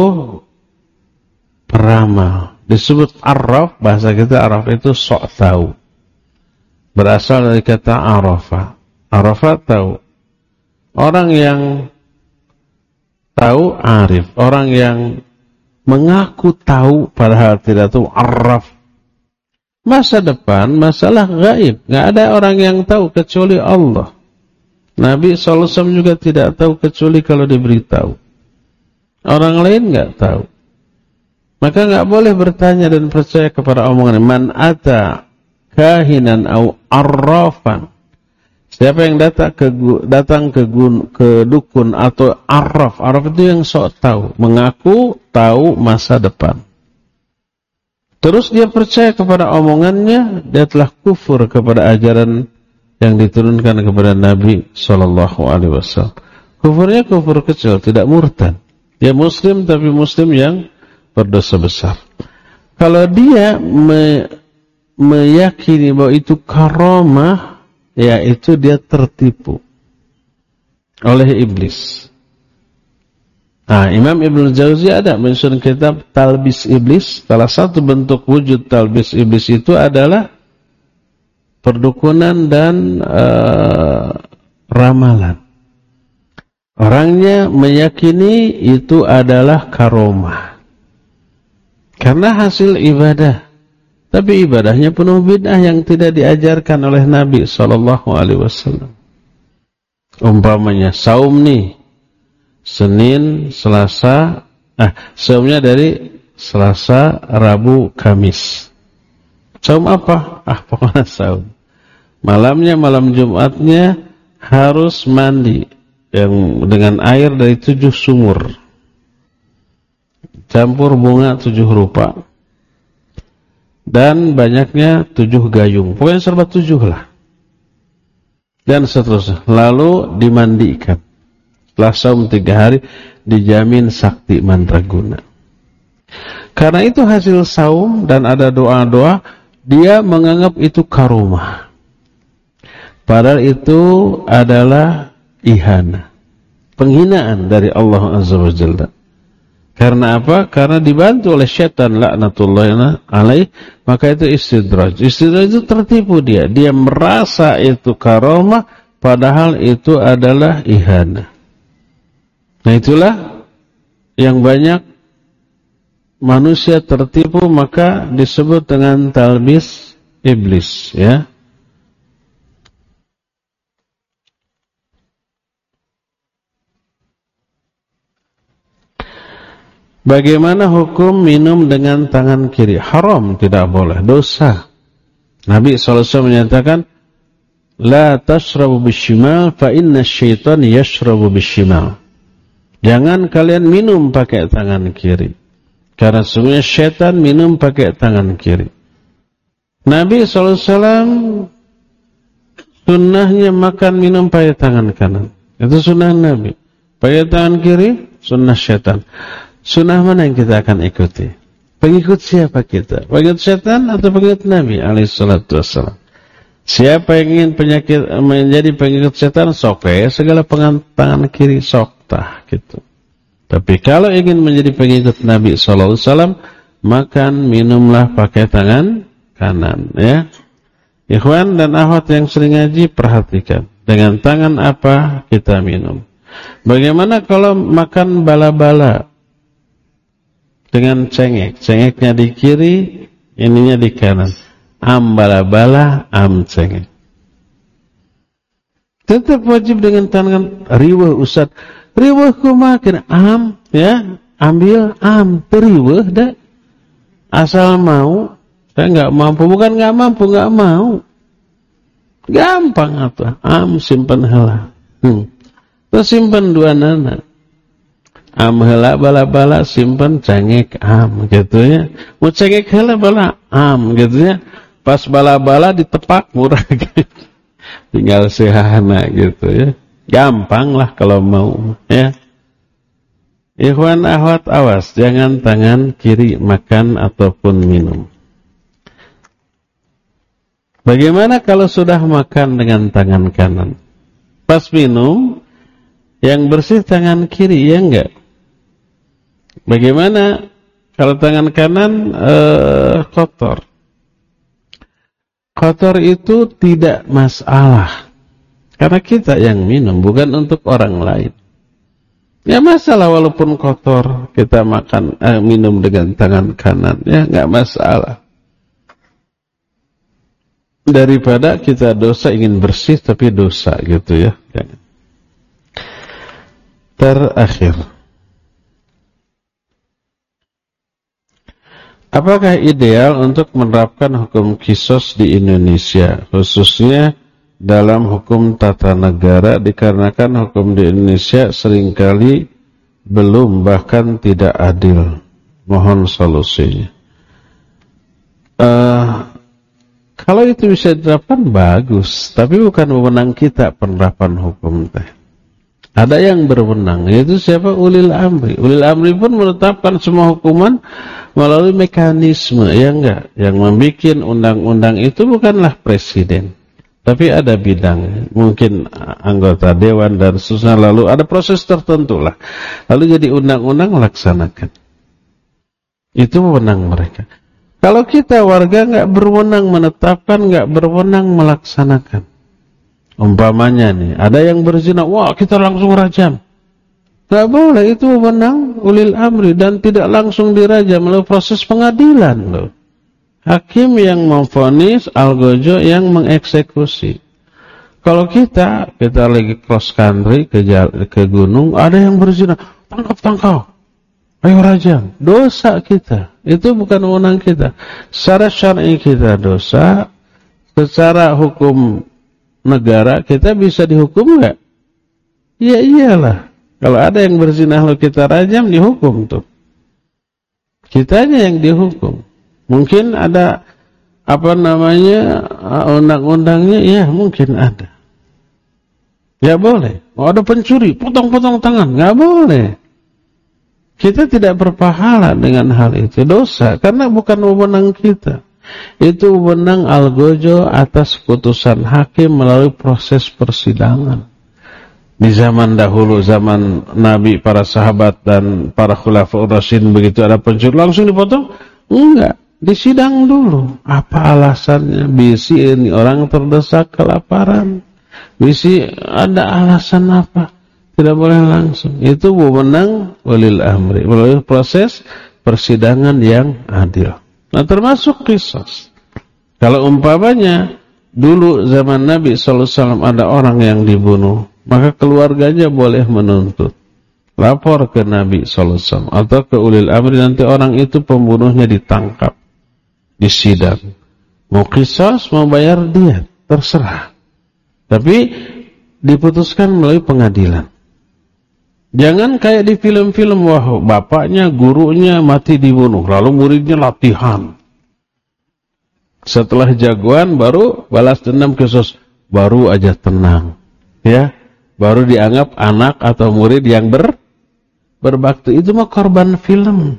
peramal. Disebut arraf, bahasa kita arraf itu sok tahu. Berasal dari kata arafa. Arafa tahu. Orang yang tahu arif, orang yang mengaku tahu padahal tidak tahu, arraf. Masa depan masalah gaib, nggak ada orang yang tahu kecuali Allah. Nabi shallallahu alaihi wasallam juga tidak tahu kecuali kalau diberitahu. Orang lain nggak tahu. Maka nggak boleh bertanya dan percaya kepada omongan man ata kahinan au arrafan. Siapa yang datang ke datang ke, gun, ke dukun atau arraf, arraf itu yang sok tahu, mengaku tahu masa depan. Terus dia percaya kepada omongannya, dia telah kufur kepada ajaran yang diturunkan kepada Nabi Shallallahu Alaihi Wasallam. Kufurnya kufur kecil, tidak murtad. Dia Muslim tapi Muslim yang berdosa besar. Kalau dia me, meyakini bahwa itu karamah, yaitu dia tertipu oleh iblis. Nah, Imam Ibnu Jauzi ada mention kitab Talbis Iblis. Salah satu bentuk wujud talbis iblis itu adalah perdukunan dan uh, ramalan. Orangnya meyakini itu adalah karomah karena hasil ibadah. Tapi ibadahnya penuh bid'ah yang tidak diajarkan oleh Nabi shallallahu alaihi wasallam. Umpamanya saum nih, Senin, Selasa, ah, saumnya dari Selasa, Rabu, Kamis. Saum apa? Ah, pokoknya saum. Malamnya, malam Jumatnya harus mandi yang dengan air dari tujuh sumur. Campur bunga tujuh rupa. Dan banyaknya tujuh gayung. Pokoknya serba tujuh lah. Dan seterusnya. Lalu dimandikan. Setelah saum tiga hari, dijamin sakti mandraguna. Karena itu hasil saum dan ada doa-doa, dia menganggap itu karomah. Padahal itu adalah ihana. Penghinaan dari Allah Azza wa Jalla. Karena apa? Karena dibantu oleh syaitan laknatullahi alaih, maka itu istidraj. Istidraj itu tertipu dia. Dia merasa itu karomah, padahal itu adalah ihana. Nah itulah yang banyak manusia tertipu, maka disebut dengan talbis iblis, ya. Bagaimana hukum minum dengan tangan kiri? Haram, tidak boleh, dosa. Nabi shallallahu alaihi wasallam menyatakan, La tashrabu bishimal fa inna syaitan yashrabu bishimal. Jangan kalian minum pakai tangan kiri, karena sungguhnya syaitan minum pakai tangan kiri. Nabi shallallahu alaihi wasallam sunnahnya makan minum pakai tangan kanan. Itu sunnah Nabi. Pakai tangan kiri, sunnah syaitan. Sunnah mana yang kita akan ikuti? Pengikut siapa kita? Pengikut syaitan atau pengikut Nabi alaihi salatu wassalam? Siapa yang ingin penyakit menjadi pengikut syaitan, sok ya segala tangan kiri sok tah gitu. Tapi kalau ingin menjadi pengikut Nabi sallallahu alaihi wasallam, makan minumlah pakai tangan kanan, ya. Ikhwan dan akhwat yang sering ngaji, perhatikan dengan tangan apa kita minum. Bagaimana kalau makan bala-bala dengan cengek, cengeknya di kiri, ininya di kanan. Am bala-bala, am cengek. Tetap wajib dengan tangan riweh Ustaz. Riweh kumakin am, ya, ambil am, teriweh dah. Asal mau, saya enggak mampu, bukan enggak mampu, enggak mau. Gampang apa? Am simpan heula. Hmm. Terus simpan dua nana. Am heula bala-bala simpan cengek am gitu ya. Mau cengek heula bala am gitu ya. Pas bala-bala ditepak murah gitu. Tinggal sehana gitu ya. Gampang lah kalau mau, ya. Ikhwan akhwat, awas, jangan tangan kiri makan ataupun minum. Bagaimana kalau sudah makan dengan tangan kanan? Pas minum, yang bersih tangan kiri, ya enggak? Bagaimana kalau tangan kanan eh, kotor? Kotor itu tidak masalah, karena kita yang minum, bukan untuk orang lain. Ya masalah walaupun kotor, kita makan eh, minum dengan tangan kanan, ya enggak masalah. Daripada kita dosa ingin bersih tapi dosa gitu ya. Terakhir, apakah ideal untuk menerapkan hukum qisas di Indonesia, khususnya dalam hukum tata negara, dikarenakan hukum di Indonesia seringkali belum bahkan tidak adil? Mohon solusinya. Uh, kalau itu bisa diterapkan bagus, tapi bukan wewenang kita penerapan hukum teh. Ada yang berwenang, yaitu siapa? Ulil amri. Ulil amri pun menetapkan semua hukuman melalui mekanisme, ya enggak? Yang membuat undang-undang itu bukanlah presiden, tapi ada bidang, mungkin anggota dewan dan seterusnya, lalu ada proses tertentu lah. Lalu jadi undang-undang, laksanakan. Itu wewenang mereka. Kalau kita warga nggak berwenang menetapkan, nggak berwenang melaksanakan. Umpamanya nih, ada yang berzina, wah kita langsung rajam. Nggak boleh, itu wewenang ulil amri dan tidak langsung dirajam melalui proses pengadilan loh. Hakim yang memvonis, algojo yang mengeksekusi. Kalau kita, kita lagi cross country ke, ke gunung, ada yang berzina, tangkap tangkap, ayo rajam. Dosa kita, itu bukan wewenang kita. Secara syar'i kita dosa, secara hukum negara kita bisa dihukum nggak? Ya iyalah. Kalau ada yang berzina lalu kita rajam, dihukum tuh. Kitanya yang dihukum. Mungkin ada apa namanya undang-undangnya, ya mungkin ada. Ya boleh. Oh, ada pencuri, potong-potong tangan, nggak boleh. Kita tidak berpahala dengan hal itu, dosa, karena bukan wewenang kita. Itu wewenang algojo atas putusan hakim melalui proses persidangan. Di zaman dahulu, zaman Nabi, para sahabat dan para khulafaur rasyidin, begitu ada pencuri langsung dipotong? Enggak. Disidang dulu. Apa alasannya? Bisi ini orang terdesak kelaparan. Bisi ada alasan apa? Tidak boleh langsung. Itu wewenang walil amri melalui proses persidangan yang adil. Nah, termasuk qisas. Kalau umpamanya dulu zaman Nabi sallallahu alaihi wasallam ada orang yang dibunuh, maka keluarganya boleh menuntut. Lapor ke Nabi sallallahu alaihi wasallam atau ke ulil amri, nanti orang itu pembunuhnya ditangkap. Disidang, mau qisas, mau bayar diat, terserah. Tapi diputuskan melalui pengadilan. Jangan kayak di film-film, wah bapaknya, gurunya mati dibunuh, lalu muridnya latihan. Setelah jagoan baru balas dendam qisas, baru aja tenang, ya, baru dianggap anak atau murid yang ber berbakti. Itu mah korban film.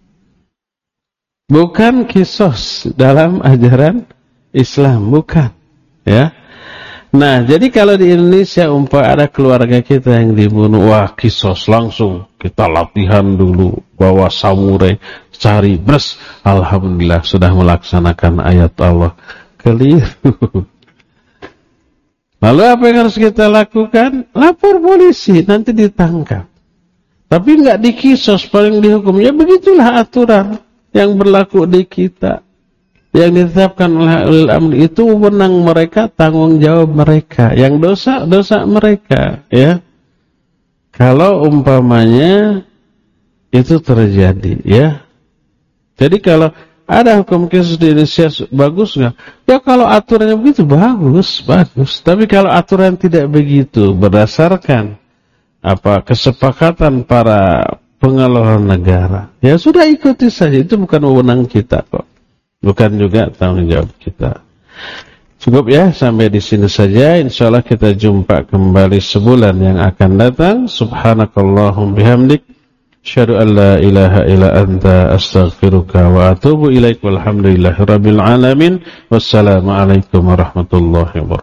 Bukan qisas dalam ajaran Islam, bukan. Ya. Nah, jadi kalau di Indonesia umpah ada keluarga kita yang dibunuh, wah qisas langsung, kita latihan dulu, bawa samurai, cari bres, alhamdulillah sudah melaksanakan ayat Allah. Keliru. Lalu apa yang harus kita lakukan? Lapor polisi, nanti ditangkap. Tapi enggak diqisas, paling dihukum. Ya begitulah aturan yang berlaku di kita, yang ditetapkan oleh ulil amri. Itu wewenang mereka, tanggung jawab mereka. Yang dosa, dosa mereka, ya. Kalau umpamanya itu terjadi, ya. Jadi kalau ada hukum qisas di Indonesia, bagus nggak? Ya kalau aturannya begitu, bagus, bagus. Tapi kalau aturan tidak begitu, berdasarkan apa kesepakatan para pengelola negara, ya sudah ikuti saja. Itu bukan wewenang kita kok, bukan juga tanggung jawab kita. Cukup ya, sampai di sini saja. Insyaallah kita jumpa kembali sebulan yang akan datang. Subhanakallahum bihamdik, asyhadu an la ilaha illa anta, astaghfiruka wa atubu ilaik. Walhamdulillahirabbil alamin. Wassalamualaikum warahmatullahi wabarakatuh.